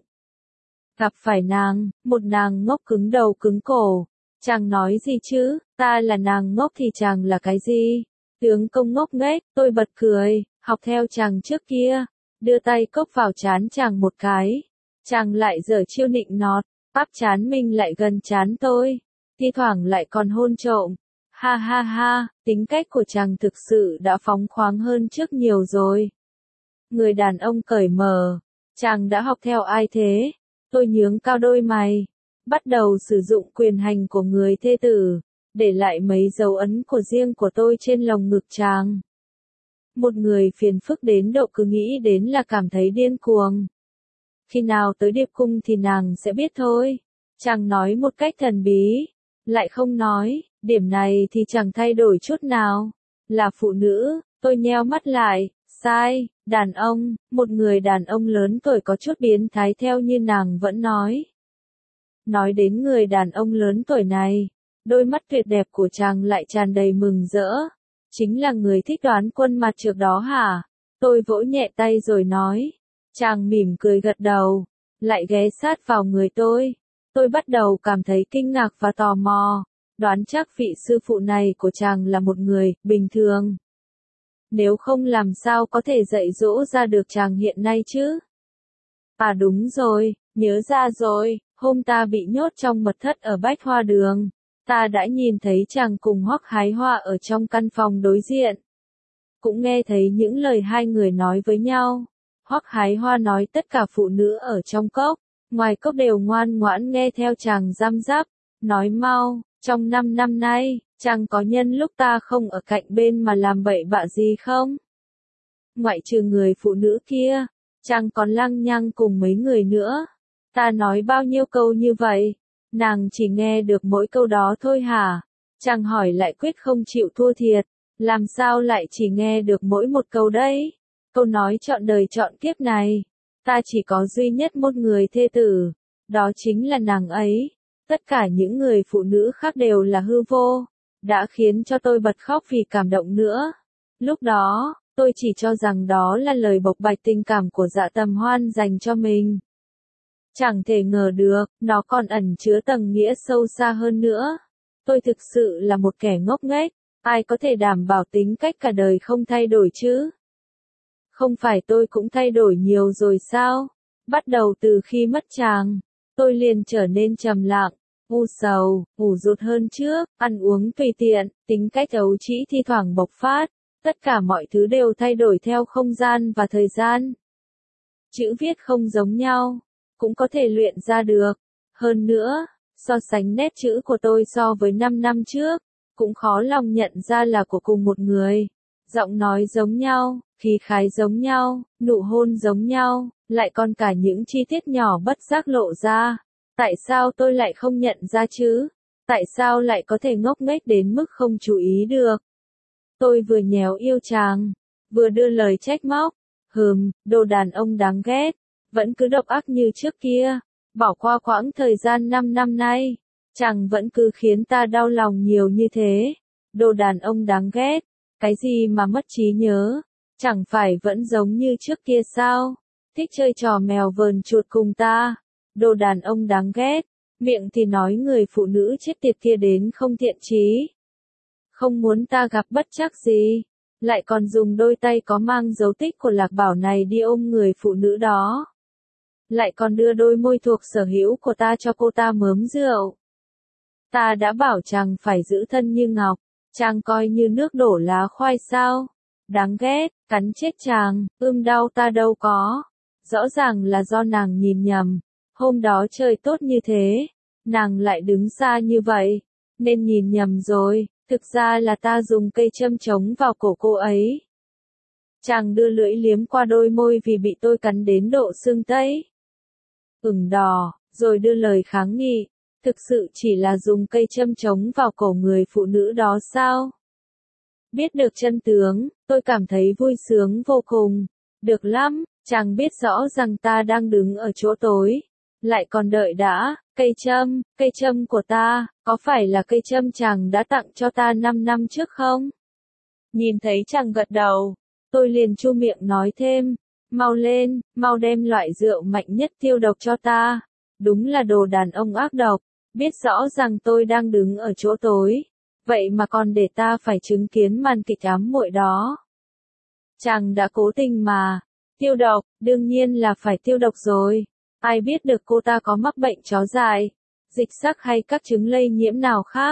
Gặp phải nàng, một nàng ngốc cứng đầu cứng cổ. Chàng nói gì chứ, ta là nàng ngốc thì chàng là cái gì? Tướng công ngốc nghếch, tôi bật cười, học theo chàng trước kia. Đưa tay cốc vào trán chàng một cái. Chàng lại giở chiêu nịnh nọt, áp trán mình lại gần trán tôi. Thi thoảng lại còn hôn trộm. Ha ha ha, tính cách của chàng thực sự đã phóng khoáng hơn trước nhiều rồi. Người đàn ông cởi mở, chàng đã học theo ai thế? Tôi nhướng cao đôi mày, bắt đầu sử dụng quyền hành của người thê tử, để lại mấy dấu ấn của riêng của tôi trên lồng ngực chàng. Một người phiền phức đến độ cứ nghĩ đến là cảm thấy điên cuồng. Khi nào tới Điệp Cung thì nàng sẽ biết thôi. Chàng nói một cách thần bí, lại không nói, điểm này thì chẳng thay đổi chút nào. Là phụ nữ, tôi nheo mắt lại, sai, đàn ông, một người đàn ông lớn tuổi có chút biến thái theo như nàng vẫn nói. Nói đến người đàn ông lớn tuổi này, đôi mắt tuyệt đẹp của chàng lại tràn đầy mừng rỡ. Chính là người thích Đoán Quân mặt trước đó hả? Tôi vỗ nhẹ tay rồi nói. Chàng mỉm cười gật đầu, lại ghé sát vào người tôi. Tôi bắt đầu cảm thấy kinh ngạc và tò mò. Đoán chắc vị sư phụ này của chàng là một người bình thường. Nếu không làm sao có thể dạy dỗ ra được chàng hiện nay chứ? À đúng rồi, nhớ ra rồi, hôm ta bị nhốt trong mật thất ở Bách Hoa Đường. Ta đã nhìn thấy chàng cùng Hoắc Hái Hoa ở trong căn phòng đối diện. Cũng nghe thấy những lời hai người nói với nhau. Hoắc Hái Hoa nói tất cả phụ nữ ở trong cốc, ngoài cốc đều ngoan ngoãn nghe theo chàng răm rắp. Nói mau, trong 5 năm nay, chàng có nhân lúc ta không ở cạnh bên mà làm bậy bạ gì không? Ngoại trừ người phụ nữ kia, chàng còn lăng nhăng cùng mấy người nữa. Ta nói bao nhiêu câu như vậy, nàng chỉ nghe được mỗi câu đó thôi hả? Chàng hỏi lại quyết không chịu thua thiệt, làm sao lại chỉ nghe được mỗi một câu đấy? Câu nói trọn đời trọn kiếp này, ta chỉ có duy nhất một người thê tử, đó chính là nàng ấy. Tất cả những người phụ nữ khác đều là hư vô, đã khiến cho tôi bật khóc vì cảm động nữa. Lúc đó, tôi chỉ cho rằng đó là lời bộc bạch tình cảm của Dạ Tầm Hoan dành cho mình. Chẳng thể ngờ được, nó còn ẩn chứa tầng nghĩa sâu xa hơn nữa. Tôi thực sự là một kẻ ngốc nghếch, ai có thể đảm bảo tính cách cả đời không thay đổi chứ? Không phải tôi cũng thay đổi nhiều rồi sao? Bắt đầu từ khi mất chàng, tôi liền trở nên trầm lặng, u sầu, ngủ rụt hơn trước, ăn uống tùy tiện, tính cách ấu trĩ thi thoảng bộc phát, tất cả mọi thứ đều thay đổi theo không gian và thời gian. Chữ viết không giống nhau, cũng có thể luyện ra được. Hơn nữa, so sánh nét chữ của tôi so với 5 năm trước, cũng khó lòng nhận ra là của cùng một người. Giọng nói giống nhau, khí khái giống nhau, nụ hôn giống nhau, lại còn cả những chi tiết nhỏ bất giác lộ ra. Tại sao tôi lại không nhận ra chứ? Tại sao lại có thể ngốc nghếch đến mức không chú ý được? Tôi vừa nhéo yêu chàng, vừa đưa lời trách móc. Đồ đàn ông đáng ghét, vẫn cứ độc ác như trước kia. Bỏ qua quãng thời gian 5 năm nay, chàng vẫn cứ khiến ta đau lòng nhiều như thế. Đồ đàn ông đáng ghét, cái gì mà mất trí nhớ, chẳng phải vẫn giống như trước kia sao? Thích chơi trò mèo vờn chuột cùng ta. Đồ đàn ông đáng ghét, miệng thì nói người phụ nữ chết tiệt kia đến không thiện chí. Không muốn ta gặp bất trắc gì, lại còn dùng đôi tay có mang dấu tích của Lạc Bảo này đi ôm người phụ nữ đó. Lại còn đưa đôi môi thuộc sở hữu của ta cho cô ta mớm rượu. Ta đã bảo chàng phải giữ thân như ngọc, chàng coi như nước đổ lá khoai sao. Đáng ghét, cắn chết chàng, đau ta đâu có. Rõ ràng là do nàng nhìn nhầm. Hôm đó trời tốt như thế, nàng lại đứng xa như vậy, nên nhìn nhầm rồi, thực ra là ta dùng cây châm chống vào cổ cô ấy. Chàng đưa lưỡi liếm qua đôi môi vì bị tôi cắn đến độ sưng tấy. Ửng đỏ, rồi đưa lời kháng nghị, thực sự chỉ là dùng cây châm chống vào cổ người phụ nữ đó sao? Biết được chân tướng, tôi cảm thấy vui sướng vô cùng. Được lắm, chàng biết rõ rằng ta đang đứng ở chỗ tối. Lại còn đợi đã, cây châm của ta, có phải là cây châm chàng đã tặng cho ta 5 năm trước không? Nhìn thấy chàng gật đầu, tôi liền chu miệng nói thêm, mau lên, mau đem loại rượu mạnh nhất tiêu độc cho ta. Đúng là đồ đàn ông ác độc, biết rõ rằng tôi đang đứng ở chỗ tối, vậy mà còn để ta phải chứng kiến màn kịch ám muội đó. Chàng đã cố tình mà, tiêu độc, đương nhiên là phải tiêu độc rồi. Ai biết được cô ta có mắc bệnh chó dại, dịch sắc hay các chứng lây nhiễm nào khác.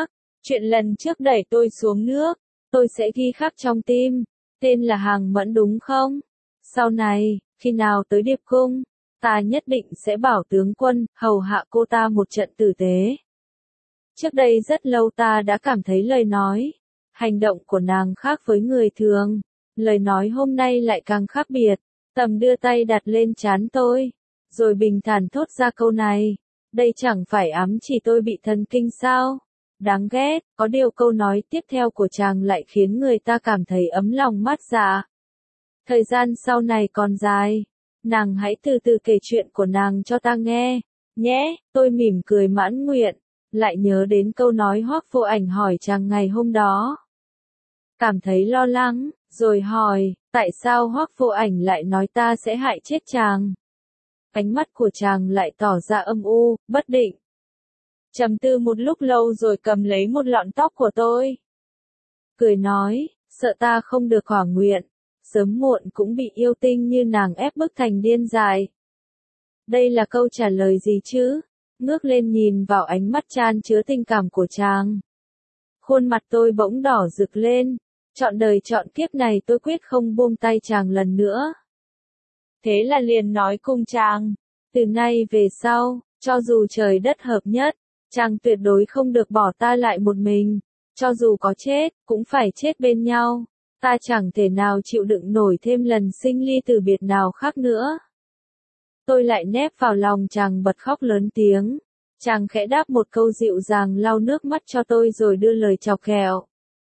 Chuyện lần trước đẩy tôi xuống nước, tôi sẽ ghi khắc trong tim. Tên là Hàng Mẫn đúng không? Sau này, khi nào tới Điệp Cung, ta nhất định sẽ bảo tướng quân hầu hạ cô ta một trận tử tế. Trước đây rất lâu ta đã cảm thấy lời nói, hành động của nàng khác với người thường. Lời nói hôm nay lại càng khác biệt. Tầm đưa tay đặt lên trán tôi, rồi bình thản thốt ra câu này. Đây chẳng phải ám chỉ tôi bị thần kinh sao? Đáng ghét, có điều câu nói tiếp theo của chàng lại khiến người ta cảm thấy ấm lòng mát dạ. Thời gian sau này còn dài, nàng hãy từ từ kể chuyện của nàng cho ta nghe, nhé. Tôi mỉm cười mãn nguyện, lại nhớ đến câu nói Hoắc Vô Ảnh hỏi chàng ngày hôm đó. Cảm thấy lo lắng, rồi hỏi, tại sao Hoắc Vô Ảnh lại nói ta sẽ hại chết chàng? Ánh mắt của chàng lại tỏ ra âm u, bất định. Trầm tư một lúc lâu rồi cầm lấy một lọn tóc của tôi. Cười nói, sợ ta không được thỏa nguyện, sớm muộn cũng bị yêu tinh như nàng ép bức thành điên dại. Đây là câu trả lời gì chứ? Ngước lên nhìn vào ánh mắt chan chứa tình cảm của chàng. Khuôn mặt tôi bỗng đỏ rực lên, trọn đời trọn kiếp này tôi quyết không buông tay chàng lần nữa. Thế là liền nói cùng chàng, từ nay về sau, cho dù trời đất hợp nhất, chàng tuyệt đối không được bỏ ta lại một mình, cho dù có chết, cũng phải chết bên nhau, ta chẳng thể nào chịu đựng nổi thêm lần sinh ly từ biệt nào khác nữa. Tôi lại nép vào lòng chàng bật khóc lớn tiếng, chàng khẽ đáp một câu dịu dàng lau nước mắt cho tôi rồi đưa lời chọc ghẹo.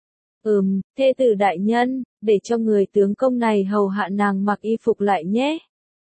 Thê tử đại nhân, để cho người tướng công này hầu hạ nàng mặc y phục lại nhé.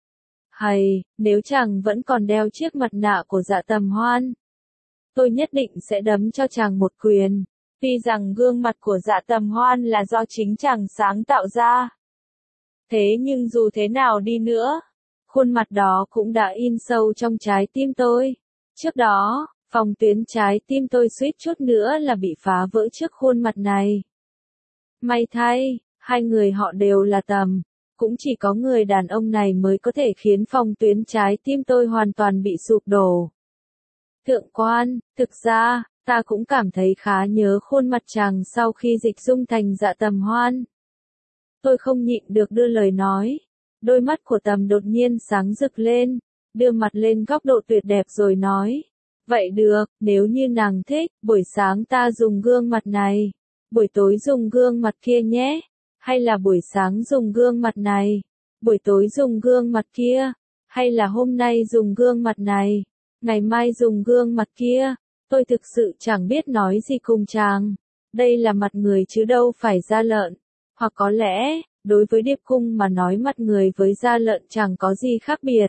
Hay, nếu chàng vẫn còn đeo chiếc mặt nạ của Dạ Tầm Hoan, tôi nhất định sẽ đấm cho chàng một quyền. Tuy rằng gương mặt của Dạ Tầm Hoan là do chính chàng sáng tạo ra. Thế nhưng dù thế nào đi nữa, khuôn mặt đó cũng đã in sâu trong trái tim tôi. Trước đó, phòng tuyến trái tim tôi suýt chút nữa là bị phá vỡ trước khuôn mặt này. May thay, hai người họ đều là Tầm. Cũng chỉ có người đàn ông này mới có thể khiến phòng tuyến trái tim tôi hoàn toàn bị sụp đổ. Thượng quan, thực ra, ta cũng cảm thấy khá nhớ khuôn mặt chàng sau khi dịch dung thành Dạ Tầm Hoan. Tôi không nhịn được đưa lời nói. Đôi mắt của Tầm đột nhiên sáng rực lên, đưa mặt lên góc độ tuyệt đẹp rồi nói. Vậy được, nếu như nàng thích, buổi sáng ta dùng gương mặt này, buổi tối dùng gương mặt kia nhé. Hay là buổi sáng dùng gương mặt này, buổi tối dùng gương mặt kia, hay là hôm nay dùng gương mặt này, ngày mai dùng gương mặt kia. Tôi thực sự chẳng biết nói gì cùng chàng. Đây là mặt người chứ đâu phải da lợn. Hoặc có lẽ, đối với Điệp Cung mà nói mặt người với da lợn chẳng có gì khác biệt.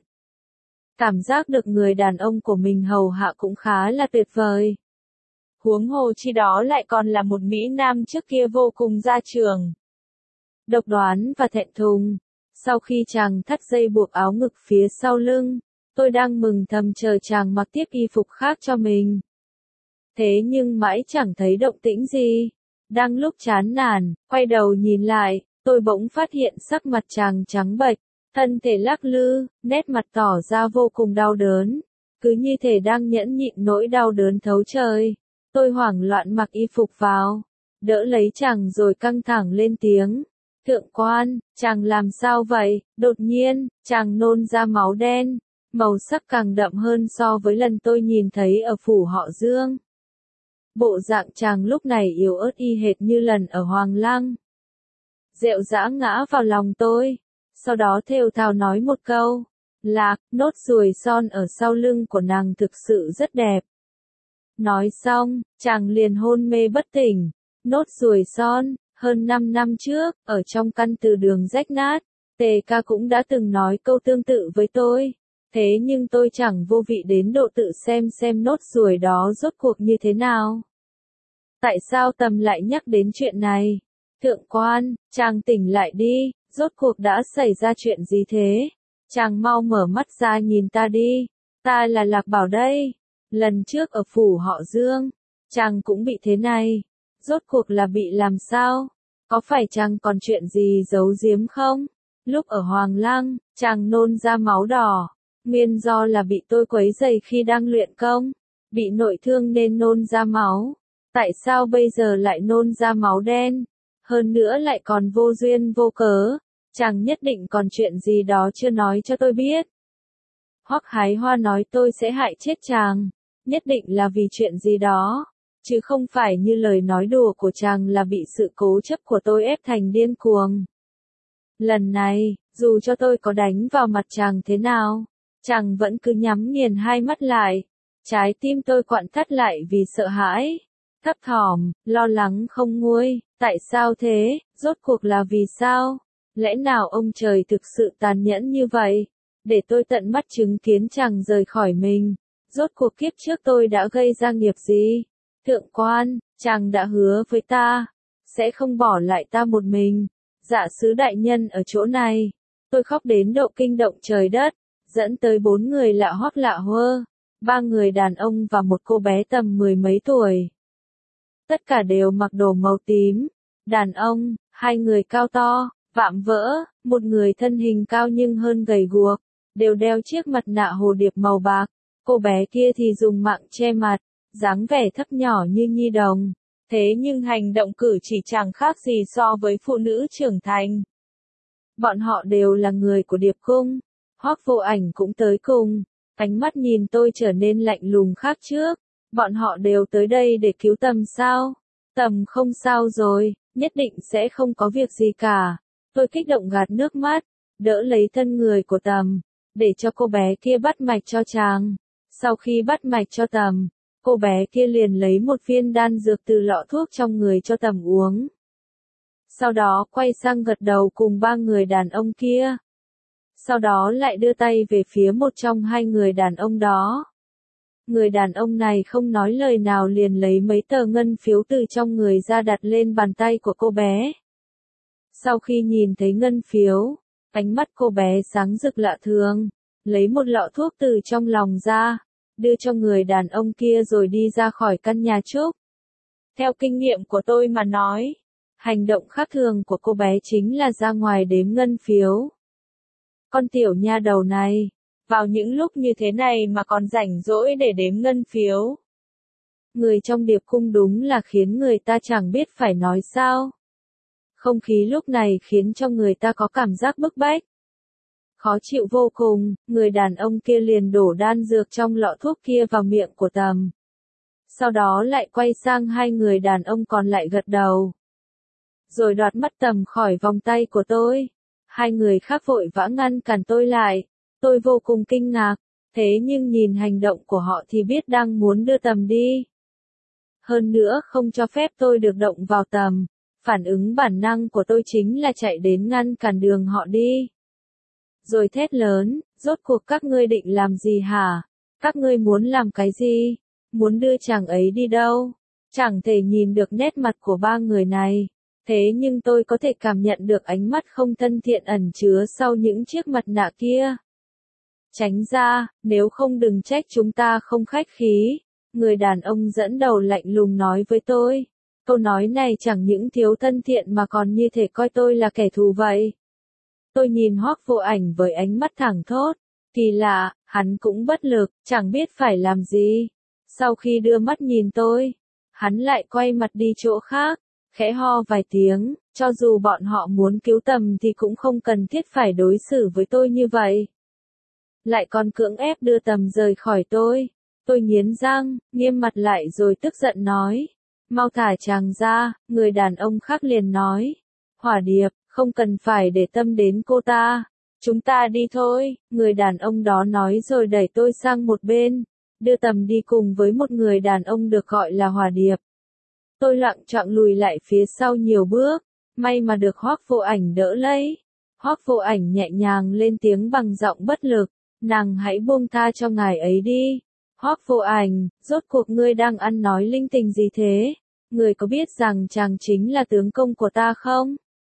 Cảm giác được người đàn ông của mình hầu hạ cũng khá là tuyệt vời. Huống hồ chi đó lại còn là một Mỹ Nam trước kia vô cùng gia trưởng. Độc đoán và thẹn thùng. Sau khi chàng thắt dây buộc áo ngực phía sau lưng, tôi đang mừng thầm chờ chàng mặc tiếp y phục khác cho mình. Thế nhưng mãi chẳng thấy động tĩnh gì. Đang lúc chán nản, quay đầu nhìn lại, tôi bỗng phát hiện sắc mặt chàng trắng bệch, thân thể lắc lư, nét mặt tỏ ra vô cùng đau đớn. Cứ như thể đang nhẫn nhịn nỗi đau đớn thấu trời. Tôi hoảng loạn mặc y phục vào, đỡ lấy chàng rồi căng thẳng lên tiếng. Thượng quan, chàng làm sao vậy? Đột nhiên, chàng nôn ra máu đen, màu sắc càng đậm hơn so với lần tôi nhìn thấy ở phủ họ Dương. Bộ dạng chàng lúc này yếu ớt y hệt như lần ở Hoàng Lăng. Dệu dã ngã vào lòng tôi, sau đó thều thào nói một câu. Lạc, nốt ruồi son ở sau lưng của nàng thực sự rất đẹp. Nói xong, chàng liền hôn mê bất tỉnh. Nốt ruồi son. Hơn 5 năm trước, ở trong căn từ đường rách nát, Tề ca cũng đã từng nói câu tương tự với tôi. Thế nhưng tôi chẳng vô vị đến độ tự xem nốt ruồi đó rốt cuộc như thế nào. Tại sao Tầm lại nhắc đến chuyện này? Thượng quan, chàng tỉnh lại đi, rốt cuộc đã xảy ra chuyện gì thế? Chàng mau mở mắt ra nhìn ta đi, ta là Lạc Bảo đây. Lần trước ở phủ họ Dương, chàng cũng bị thế này. Rốt cuộc là bị làm sao? Có phải chàng còn chuyện gì giấu giếm không? Lúc ở Hoàng Lăng, chàng nôn ra máu đỏ. Nguyên do là bị tôi quấy rầy khi đang luyện công. Bị nội thương nên nôn ra máu. Tại sao bây giờ lại nôn ra máu đen? Hơn nữa lại còn vô duyên vô cớ, chàng nhất định còn chuyện gì đó chưa nói cho tôi biết. Hoắc Hái Hoa nói tôi sẽ hại chết chàng, nhất định là vì chuyện gì đó, chứ không phải như lời nói đùa của chàng là bị sự cố chấp của tôi ép thành điên cuồng. Lần này, dù cho tôi có đánh vào mặt chàng thế nào, chàng vẫn cứ nhắm nghiền hai mắt lại, trái tim tôi quặn thắt lại vì sợ hãi, thấp thỏm, lo lắng không nguôi. Tại sao thế, rốt cuộc là vì sao? Lẽ nào ông trời thực sự tàn nhẫn như vậy? Để tôi tận mắt chứng kiến chàng rời khỏi mình. Rốt cuộc kiếp trước tôi đã gây ra nghiệp gì? Thượng quan, chàng đã hứa với ta, sẽ không bỏ lại ta một mình. Dạ sứ đại nhân ở chỗ này. Tôi khóc đến độ kinh động trời đất, dẫn tới 4 người lạ hoắc lạ huơ, 3 người đàn ông và một cô bé tầm 10 mấy tuổi. Tất cả đều mặc đồ màu tím. Đàn ông, 2 người cao to, vạm vỡ, một người thân hình cao nhưng hơn gầy guộc, đều đeo chiếc mặt nạ hồ điệp màu bạc. Cô bé kia thì dùng mạng che mặt, dáng vẻ thấp nhỏ như nhi đồng. Thế nhưng hành động cử chỉ chẳng khác gì so với phụ nữ trưởng thành. Bọn họ đều là người của Điệp Cung. Hoắc Vô Ảnh cũng tới cùng, ánh mắt nhìn tôi trở nên lạnh lùng khác trước. Bọn họ đều tới đây để cứu Tầm sao? Tầm không sao rồi, nhất định sẽ không có việc gì cả. Tôi kích động gạt nước mắt, đỡ lấy thân người của Tầm, để cho cô bé kia bắt mạch cho chàng. Sau khi bắt mạch cho Tầm, cô bé kia liền lấy một viên đan dược từ lọ thuốc trong người cho Tầm uống. Sau đó quay sang gật đầu cùng 3 người đàn ông kia. Sau đó lại đưa tay về phía một trong 2 người đàn ông đó. Người đàn ông này không nói lời nào liền lấy mấy tờ ngân phiếu từ trong người ra đặt lên bàn tay của cô bé. Sau khi nhìn thấy ngân phiếu, ánh mắt cô bé sáng rực lạ thường, lấy một lọ thuốc từ trong lòng ra, đưa cho người đàn ông kia rồi đi ra khỏi căn nhà trúc. Theo kinh nghiệm của tôi mà nói, hành động khác thường của cô bé chính là ra ngoài đếm ngân phiếu. Con tiểu nha đầu này, vào những lúc như thế này mà còn rảnh rỗi để đếm ngân phiếu. Người trong Điệp Cung đúng là khiến người ta chẳng biết phải nói sao. Không khí lúc này khiến cho người ta có cảm giác bức bách. Khó chịu vô cùng, người đàn ông kia liền đổ đan dược trong lọ thuốc kia vào miệng của Tầm. Sau đó lại quay sang 2 người đàn ông còn lại gật đầu. Rồi đoạt mắt Tầm khỏi vòng tay của tôi. 2 người khác vội vã ngăn cản tôi lại. Tôi vô cùng kinh ngạc, thế nhưng nhìn hành động của họ thì biết đang muốn đưa Tầm đi. Hơn nữa không cho phép tôi được động vào Tầm. Phản ứng bản năng của tôi chính là chạy đến ngăn cản đường họ đi. Rồi thét lớn, rốt cuộc các ngươi định làm gì hả? Các ngươi muốn làm cái gì? Muốn đưa chàng ấy đi đâu? Chẳng thể nhìn được nét mặt của 3 người này. Thế nhưng tôi có thể cảm nhận được ánh mắt không thân thiện ẩn chứa sau những chiếc mặt nạ kia. Tránh ra, nếu không đừng trách chúng ta không khách khí. Người đàn ông dẫn đầu lạnh lùng nói với tôi. Câu nói này chẳng những thiếu thân thiện mà còn như thể coi tôi là kẻ thù vậy. Tôi nhìn Hoắc Vô Ảnh với ánh mắt thẳng thốt. Kỳ lạ, hắn cũng bất lực, chẳng biết phải làm gì. Sau khi đưa mắt nhìn tôi, hắn lại quay mặt đi chỗ khác, khẽ ho vài tiếng, cho dù bọn họ muốn cứu Tầm thì cũng không cần thiết phải đối xử với tôi như vậy. Lại còn cưỡng ép đưa Tầm rời khỏi tôi. Tôi nghiến răng, nghiêm mặt lại rồi tức giận nói. Mau thả chàng ra, người đàn ông khác liền nói. Hỏa Điệp, không cần phải để tâm đến cô ta. Chúng ta đi thôi, người đàn ông đó nói rồi đẩy tôi sang một bên. Đưa Tầm đi cùng với một người đàn ông được gọi là Hỏa Điệp. Tôi lặng choạng lùi lại phía sau nhiều bước. May mà được Hoắc Vô Ảnh đỡ lấy. Hoắc Vô Ảnh nhẹ nhàng lên tiếng bằng giọng bất lực. Nàng hãy buông tha cho ngài ấy đi. Hoắc Vô Ảnh, rốt cuộc ngươi đang ăn nói linh tinh gì thế? Ngươi có biết rằng chàng chính là tướng công của ta không?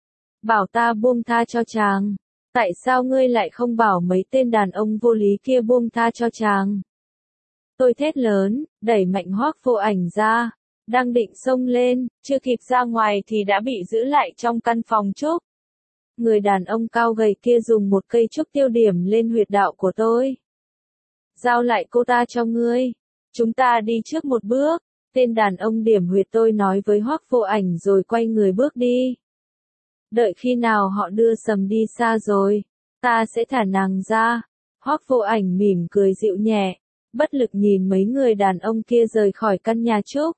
Bảo ta buông tha cho chàng. Tại sao ngươi lại không bảo mấy tên đàn ông vô lý kia buông tha cho chàng? Tôi thét lớn, đẩy mạnh Hoắc Vô Ảnh ra. Đang định xông lên, chưa kịp ra ngoài thì đã bị giữ lại trong căn phòng trúc. Người đàn ông cao gầy kia dùng một cây trúc tiêu điểm lên huyệt đạo của tôi. Giao lại cô ta cho ngươi. Chúng ta đi trước một bước. Tên đàn ông điểm huyệt tôi nói với Hoắc Vô Ảnh rồi quay người bước đi. Đợi khi nào họ đưa Sầm đi xa rồi, ta sẽ thả nàng ra. Hoắc Vô Ảnh mỉm cười dịu nhẹ, bất lực nhìn mấy người đàn ông kia rời khỏi căn nhà trúc.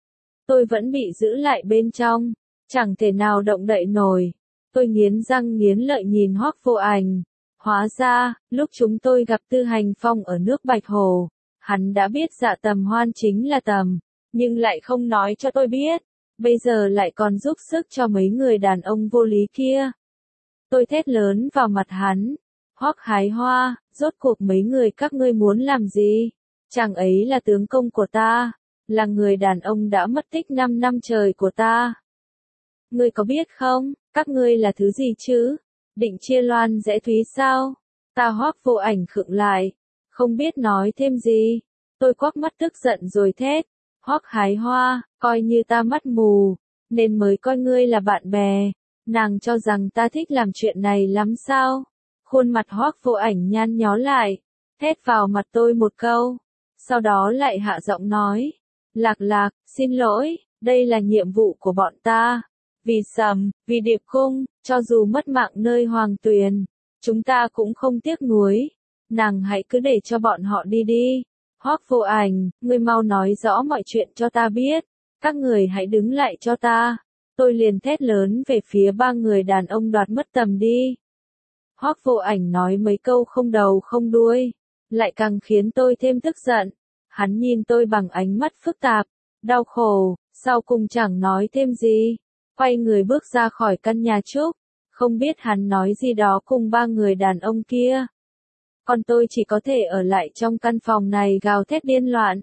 Tôi vẫn bị giữ lại bên trong, chẳng thể nào động đậy nổi. Tôi nghiến răng nghiến lợi nhìn Hoắc Vô Ảnh. Hóa ra, lúc chúng tôi gặp Tư Hành Phong ở nước Bạch Hồ, hắn đã biết Dạ Tầm Hoan chính là Tầm, nhưng lại không nói cho tôi biết. Bây giờ lại còn giúp sức cho mấy người đàn ông vô lý kia. Tôi thét lớn vào mặt hắn. Hoắc Hái Hoa, rốt cuộc mấy người các ngươi muốn làm gì? Chàng ấy là tướng công của ta, là người đàn ông đã mất tích 5 năm trời của ta. Ngươi có biết không, các ngươi là thứ gì chứ? Định chia loan rẽ thúy sao? Ta Hoắc Vô Ảnh khựng lại, không biết nói thêm gì. Tôi quắc mắt tức giận rồi thét. Hoắc Hái Hoa, coi như ta mắt mù, nên mới coi ngươi là bạn bè. Nàng cho rằng ta thích làm chuyện này lắm sao? Khuôn mặt Hoắc Vô Ảnh nhăn nhó lại, thét vào mặt tôi một câu. Sau đó lại hạ giọng nói. Lạc Lạc, xin lỗi, đây là nhiệm vụ của bọn ta. Vì Sầm, vì Điệp Cung, cho dù mất mạng nơi Hoàng Tuyền, chúng ta cũng không tiếc nuối. Nàng hãy cứ để cho bọn họ đi đi. Hoắc Vô Ảnh, ngươi mau nói rõ mọi chuyện cho ta biết. Các người hãy đứng lại cho ta. Tôi liền thét lớn về phía ba người đàn ông đoạt mất Tầm đi. Hoắc Vô Ảnh nói mấy câu không đầu không đuôi, lại càng khiến tôi thêm tức giận. Hắn nhìn tôi bằng ánh mắt phức tạp, đau khổ, sau cùng chẳng nói thêm gì. Quay người bước ra khỏi căn nhà trúc, không biết hắn nói gì đó cùng ba người đàn ông kia. Còn tôi chỉ có thể ở lại trong căn phòng này gào thét điên loạn.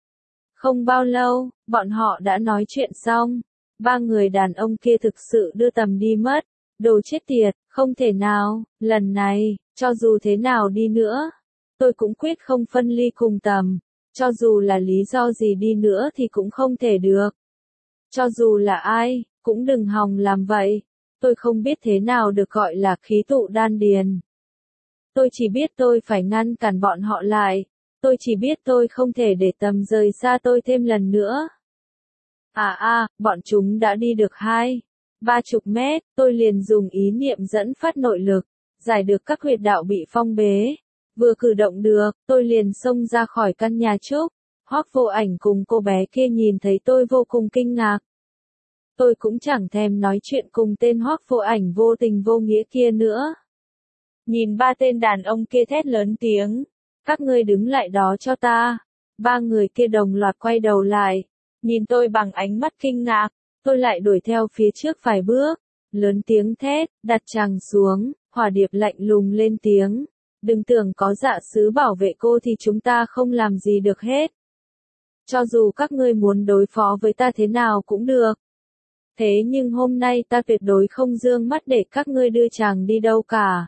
Không bao lâu, bọn họ đã nói chuyện xong. Ba người đàn ông kia thực sự đưa Tầm đi mất. Đồ chết tiệt, không thể nào, lần này, cho dù thế nào đi nữa, tôi cũng quyết không phân ly cùng Tầm. Cho dù là lý do gì đi nữa thì cũng không thể được. Cho dù là ai, cũng đừng hòng làm vậy. Tôi không biết thế nào được gọi là khí tụ đan điền. Tôi chỉ biết tôi phải ngăn cản bọn họ lại. Tôi chỉ biết tôi không thể để Tầm rời xa tôi thêm lần nữa. Bọn chúng đã đi được 30 mét, tôi liền dùng ý niệm dẫn phát nội lực, giải được các huyệt đạo bị phong bế. Vừa cử động được, tôi liền xông ra khỏi căn nhà trúc. Hoắc Vô Ảnh cùng cô bé kia nhìn thấy tôi vô cùng kinh ngạc. Tôi cũng chẳng thèm nói chuyện cùng tên Hoắc Vô Ảnh vô tình vô nghĩa kia nữa. Nhìn ba tên đàn ông kia thét lớn tiếng. Các ngươi đứng lại đó cho ta. Ba người kia đồng loạt quay đầu lại. Nhìn tôi bằng ánh mắt kinh ngạc. Tôi lại đuổi theo phía trước vài bước. Lớn tiếng thét, đặt chàng xuống. Hỏa Điệp lạnh lùng lên tiếng. Đừng tưởng có Dạ Sứ bảo vệ cô thì chúng ta không làm gì được hết. Cho dù các ngươi muốn đối phó với ta thế nào cũng được. Thế nhưng hôm nay ta tuyệt đối không dương mắt để các ngươi đưa chàng đi đâu cả.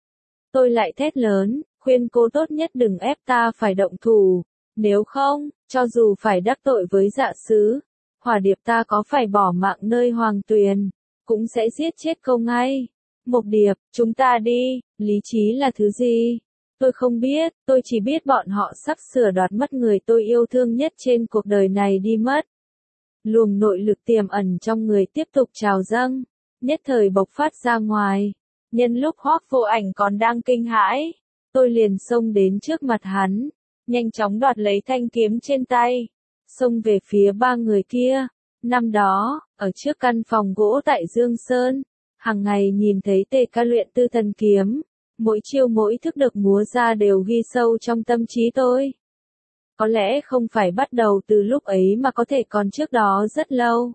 Tôi lại thét lớn, khuyên cô tốt nhất đừng ép ta phải động thủ. Nếu không, cho dù phải đắc tội với Dạ Sứ, Hỏa Điệp ta có phải bỏ mạng nơi Hoàng Tuyền, cũng sẽ giết chết cô ngay. Mộc Điệp, chúng ta đi, lý trí là thứ gì? Tôi không biết, tôi chỉ biết bọn họ sắp sửa đoạt mất người tôi yêu thương nhất trên cuộc đời này đi mất. Luồng nội lực tiềm ẩn trong người tiếp tục trào dâng, nhất thời bộc phát ra ngoài. Nhân lúc Hoắc Vô Ảnh còn đang kinh hãi, tôi liền xông đến trước mặt hắn, nhanh chóng đoạt lấy thanh kiếm trên tay, xông về phía ba người kia. Năm đó, ở trước căn phòng gỗ tại Dương Sơn, hàng ngày nhìn thấy Tề Ca luyện Tư Thần kiếm, mỗi chiêu mỗi thức được múa ra đều ghi sâu trong tâm trí tôi. Có lẽ không phải bắt đầu từ lúc ấy mà có thể còn trước đó rất lâu.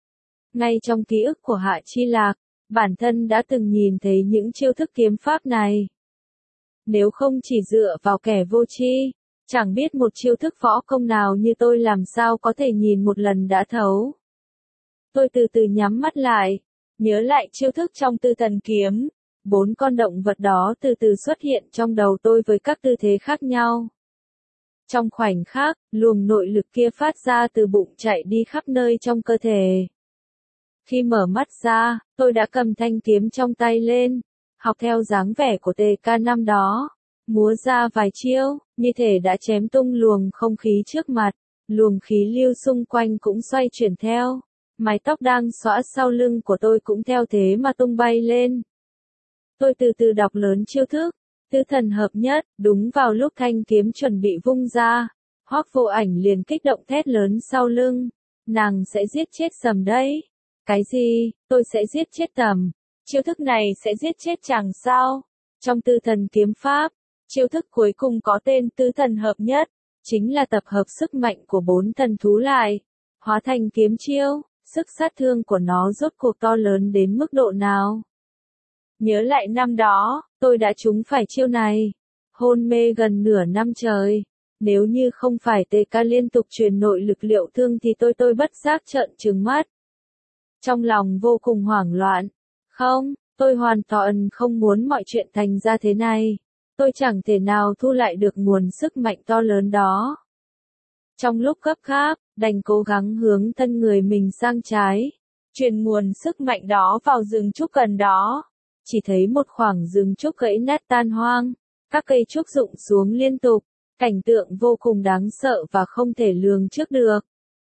Ngay trong ký ức của Hạ Chi Lạc, bản thân đã từng nhìn thấy những chiêu thức kiếm pháp này. Nếu không chỉ dựa vào kẻ vô tri, chẳng biết một chiêu thức võ công nào như tôi làm sao có thể nhìn một lần đã thấu. Tôi từ từ nhắm mắt lại, nhớ lại chiêu thức trong Tư Thần kiếm. 4 con động vật đó từ từ xuất hiện trong đầu tôi với các tư thế khác nhau. Trong khoảnh khắc, luồng nội lực kia phát ra từ bụng chạy đi khắp nơi trong cơ thể. Khi mở mắt ra, tôi đã cầm thanh kiếm trong tay lên, học theo dáng vẻ của Tề Ca năm đó, múa ra vài chiêu, như thể đã chém tung luồng không khí trước mặt. luồng khí lưu xung quanh cũng xoay chuyển theo, mái tóc đang xõa sau lưng của tôi cũng theo thế mà tung bay lên. Tôi từ từ đọc lớn chiêu thức, tứ thần hợp nhất, đúng vào lúc thanh kiếm chuẩn bị vung ra, Hoắc Vô Ảnh liền kích động thét lớn sau lưng, nàng sẽ giết chết Sầm đấy. Cái gì, tôi sẽ giết chết Tầm? Chiêu thức này sẽ giết chết chàng sao? Trong tứ thần kiếm pháp, chiêu thức cuối cùng có tên tứ thần hợp nhất, chính là tập hợp sức mạnh của 4 thần thú lại, hóa thành kiếm chiêu, sức sát thương của nó rốt cuộc to lớn đến mức độ nào? Nhớ lại năm đó, tôi đã trúng phải chiêu này, hôn mê gần nửa năm trời. Nếu như không phải TK liên tục truyền nội lực liệu thương thì tôi bất giác trợn trừng mắt. Trong lòng vô cùng hoảng loạn. Không, tôi hoàn toàn không muốn mọi chuyện thành ra thế này. Tôi chẳng thể nào thu lại được nguồn sức mạnh to lớn đó. Trong lúc gấp gáp, đành cố gắng hướng thân người mình sang trái, truyền nguồn sức mạnh đó vào rừng trúc gần đó. Chỉ thấy một khoảng rừng trúc gãy nát tan hoang, các cây trúc rụng xuống liên tục, cảnh tượng vô cùng đáng sợ và không thể lường trước được.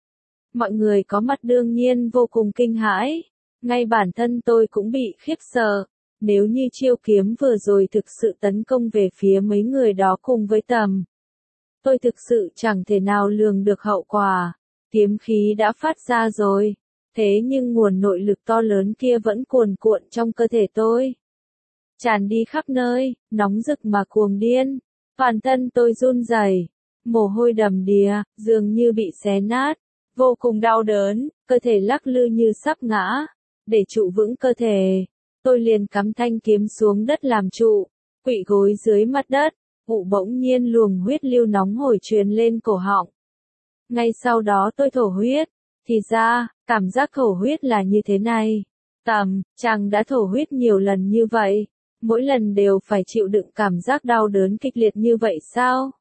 Mọi người có mặt đương nhiên vô cùng kinh hãi, ngay bản thân tôi cũng bị khiếp sợ. Nếu như chiêu kiếm vừa rồi thực sự tấn công về phía mấy người đó cùng với Tầm, tôi thực sự chẳng thể nào lường được hậu quả. Kiếm khí đã phát ra rồi, thế nhưng nguồn nội lực to lớn kia vẫn cuồn cuộn trong cơ thể tôi, tràn đi khắp nơi, nóng rực mà cuồng điên. Toàn thân tôi run rẩy, mồ hôi đầm đìa, dường như bị xé nát, vô cùng đau đớn, cơ thể lắc lư như sắp ngã. Để trụ vững cơ thể, tôi liền cắm thanh kiếm xuống đất làm trụ, quỵ gối dưới mặt đất, bỗng nhiên luồng huyết lưu nóng hổi truyền lên cổ họng. Ngay sau đó tôi thổ huyết, thì ra, cảm giác thổ huyết là như thế này. Tầm, chàng đã thổ huyết nhiều lần như vậy, mỗi lần đều phải chịu đựng cảm giác đau đớn kịch liệt như vậy sao?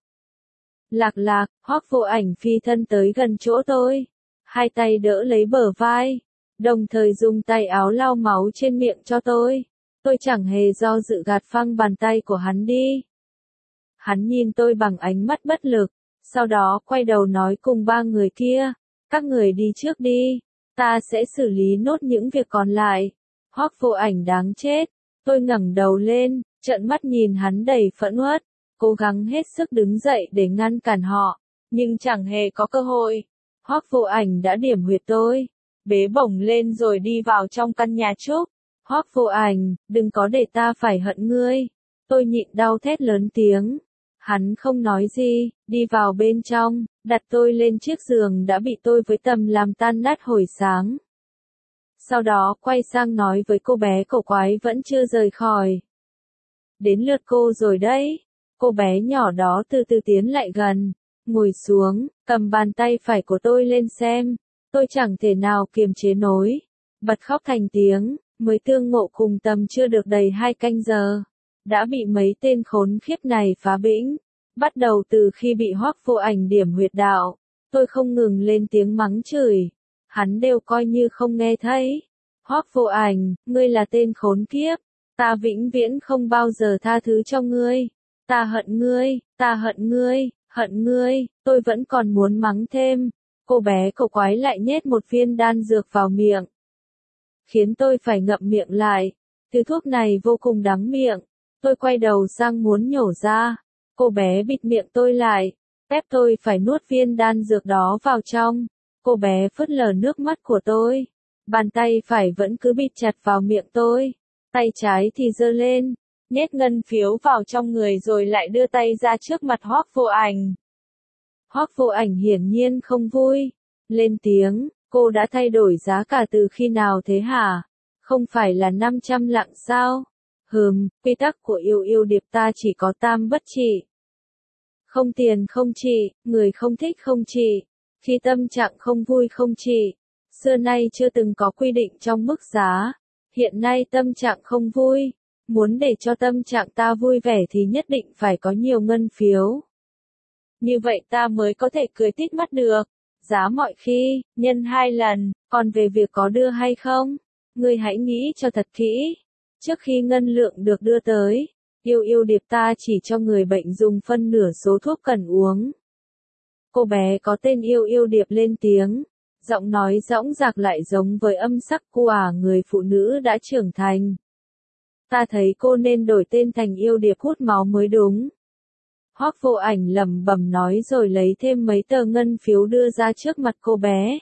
Lạc Lạc, Hoắc Vô Ảnh phi thân tới gần chỗ tôi, hai tay đỡ lấy bờ vai, đồng thời dùng tay áo lau máu trên miệng cho tôi. Tôi chẳng hề do dự gạt phăng bàn tay của hắn đi. Hắn nhìn tôi bằng ánh mắt bất lực, sau đó quay đầu nói cùng 3 người kia, các người đi trước đi, ta sẽ xử lý nốt những việc còn lại. Hoắc Vô Ảnh đáng chết. Tôi ngẩng đầu lên, trợn mắt nhìn hắn đầy phẫn uất, cố gắng hết sức đứng dậy để ngăn cản họ, nhưng chẳng hề có cơ hội. Hoắc Vô Ảnh đã điểm huyệt tôi, bế bổng lên rồi đi vào trong căn nhà trúc. Hoắc Vô Ảnh, đừng có để ta phải hận ngươi. Tôi nhịn đau thét lớn tiếng. Hắn không nói gì, đi vào bên trong, đặt tôi lên chiếc giường đã bị tôi với Tầm làm tan nát hồi sáng. Sau đó quay sang nói với cô bé cổ quái vẫn chưa rời khỏi. Đến lượt cô rồi đấy. Cô bé nhỏ đó từ từ tiến lại gần, ngồi xuống, cầm bàn tay phải của tôi lên xem. Tôi chẳng thể nào kiềm chế nổi, bật khóc thành tiếng. Mới tương ngộ cùng Tầm chưa được đầy 2 canh giờ, đã bị mấy tên khốn khiếp này phá bĩnh. Bắt đầu từ khi bị Hoắc Vô Ảnh điểm huyệt đạo, tôi không ngừng lên tiếng mắng chửi. Hắn đều coi như không nghe thấy. Hoắc Vô Ảnh, ngươi là tên khốn kiếp, ta vĩnh viễn không bao giờ tha thứ cho ngươi. Ta hận ngươi, ta hận ngươi, hận ngươi. Tôi vẫn còn muốn mắng thêm. Cô bé cổ quái lại nhét một viên đan dược vào miệng, khiến tôi phải ngậm miệng lại. Thứ thuốc này vô cùng đắng miệng. Tôi quay đầu sang muốn nhổ ra. Cô bé bịt miệng tôi lại, ép tôi phải nuốt viên đan dược đó vào trong. Cô bé phớt lờ nước mắt của tôi. Bàn tay phải vẫn cứ bịt chặt vào miệng tôi. Tay trái thì giơ lên, nhét ngân phiếu vào trong người rồi lại đưa tay ra trước mặt Hoắc Vô Ảnh. Hoắc Vô Ảnh hiển nhiên không vui. Lên tiếng, cô đã thay đổi giá cả từ khi nào thế hả? Không phải là 500 lạng sao? Quy tắc của yêu yêu điệp ta chỉ có tam bất trị. Không tiền không trị, người không thích không trị, khi tâm trạng không vui không trị. Xưa nay chưa từng có quy định trong mức giá. Hiện nay tâm trạng không vui, muốn để cho tâm trạng ta vui vẻ thì nhất định phải có nhiều ngân phiếu. Như vậy ta mới có thể cười tít mắt được. Giá mọi khi, nhân 2 lần, còn về việc có đưa hay không, ngươi hãy nghĩ cho thật kỹ. Trước khi ngân lượng được đưa tới, yêu yêu điệp ta chỉ cho người bệnh dùng phân nửa số thuốc cần uống. Cô bé có tên Yêu Yêu Điệp lên tiếng. Giọng nói dõng dạc lại giống với âm sắc của người phụ nữ đã trưởng thành. Ta thấy cô nên đổi tên thành Yêu Điệp hút máu mới đúng. Hoắc Vô Ảnh lẩm bẩm nói rồi lấy thêm mấy tờ ngân phiếu đưa ra trước mặt cô bé.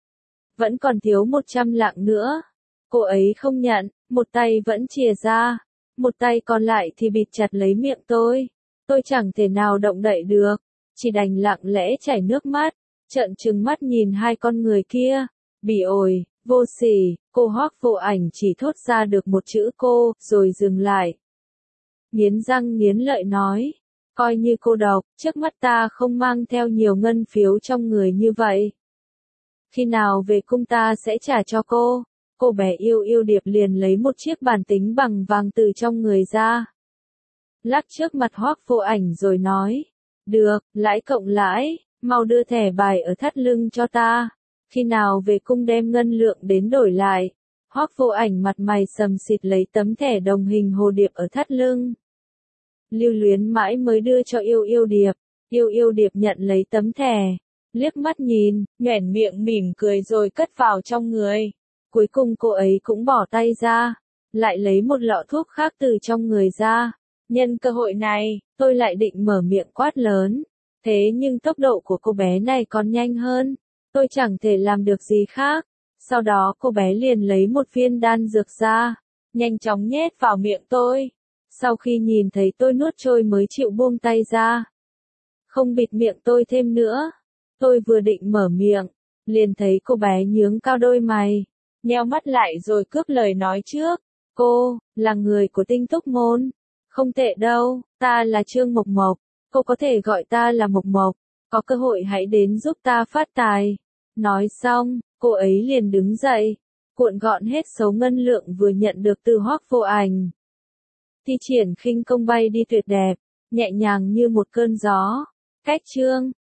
Vẫn còn thiếu 100 lạng nữa. Cô ấy không nhận, một tay vẫn chìa ra, một tay còn lại thì bịt chặt lấy miệng tôi. Tôi chẳng thể nào động đậy được, chỉ đành lặng lẽ chảy nước mắt, trợn trừng mắt nhìn hai con người kia. Bỉ ổi, vô sỉ, cô Hoắc Vô Ảnh chỉ thốt ra được một chữ cô, rồi dừng lại. Nghiến răng nghiến lợi nói, coi như cô độc, trước mắt ta không mang theo nhiều ngân phiếu trong người như vậy. Khi nào về cung ta sẽ trả cho cô. Cô bé Yêu Yêu Điệp liền lấy một chiếc bàn tính bằng vàng từ trong người ra. Lắc trước mặt Hoắc Vô Ảnh rồi nói, được, lãi cộng lãi, mau đưa thẻ bài ở thắt lưng cho ta. Khi nào về cung đem ngân lượng đến đổi lại. Hoắc Vô Ảnh mặt mày sầm xịt lấy tấm thẻ đồng hình hồ điệp ở thắt lưng. Lưu luyến mãi mới đưa cho Yêu Yêu Điệp. Yêu Yêu Điệp nhận lấy tấm thẻ, liếc mắt nhìn, nhoẻn miệng mỉm cười rồi cất vào trong người. Cuối cùng cô ấy cũng bỏ tay ra, lại lấy một lọ thuốc khác từ trong người ra. Nhân cơ hội này, tôi lại định mở miệng quát lớn. Thế nhưng tốc độ của cô bé này còn nhanh hơn. Tôi chẳng thể làm được gì khác. Sau đó cô bé liền lấy một viên đan dược ra, nhanh chóng nhét vào miệng tôi. Sau khi nhìn thấy tôi nuốt trôi mới chịu buông tay ra. Không bịt miệng tôi thêm nữa. Tôi vừa định mở miệng, liền thấy cô bé nhướng cao đôi mày, nheo mắt lại rồi cướp lời nói trước. Cô, là người của Tinh Túc Môn. Không tệ đâu, ta là Trương Mộc Mộc. Cô có thể gọi ta là Mộc Mộc. Có cơ hội hãy đến giúp ta phát tài. Nói xong, cô ấy liền đứng dậy, cuộn gọn hết số ngân lượng vừa nhận được từ Hoắc Vô Ảnh. Thi triển khinh công bay đi tuyệt đẹp, nhẹ nhàng như một cơn gió. Cách chương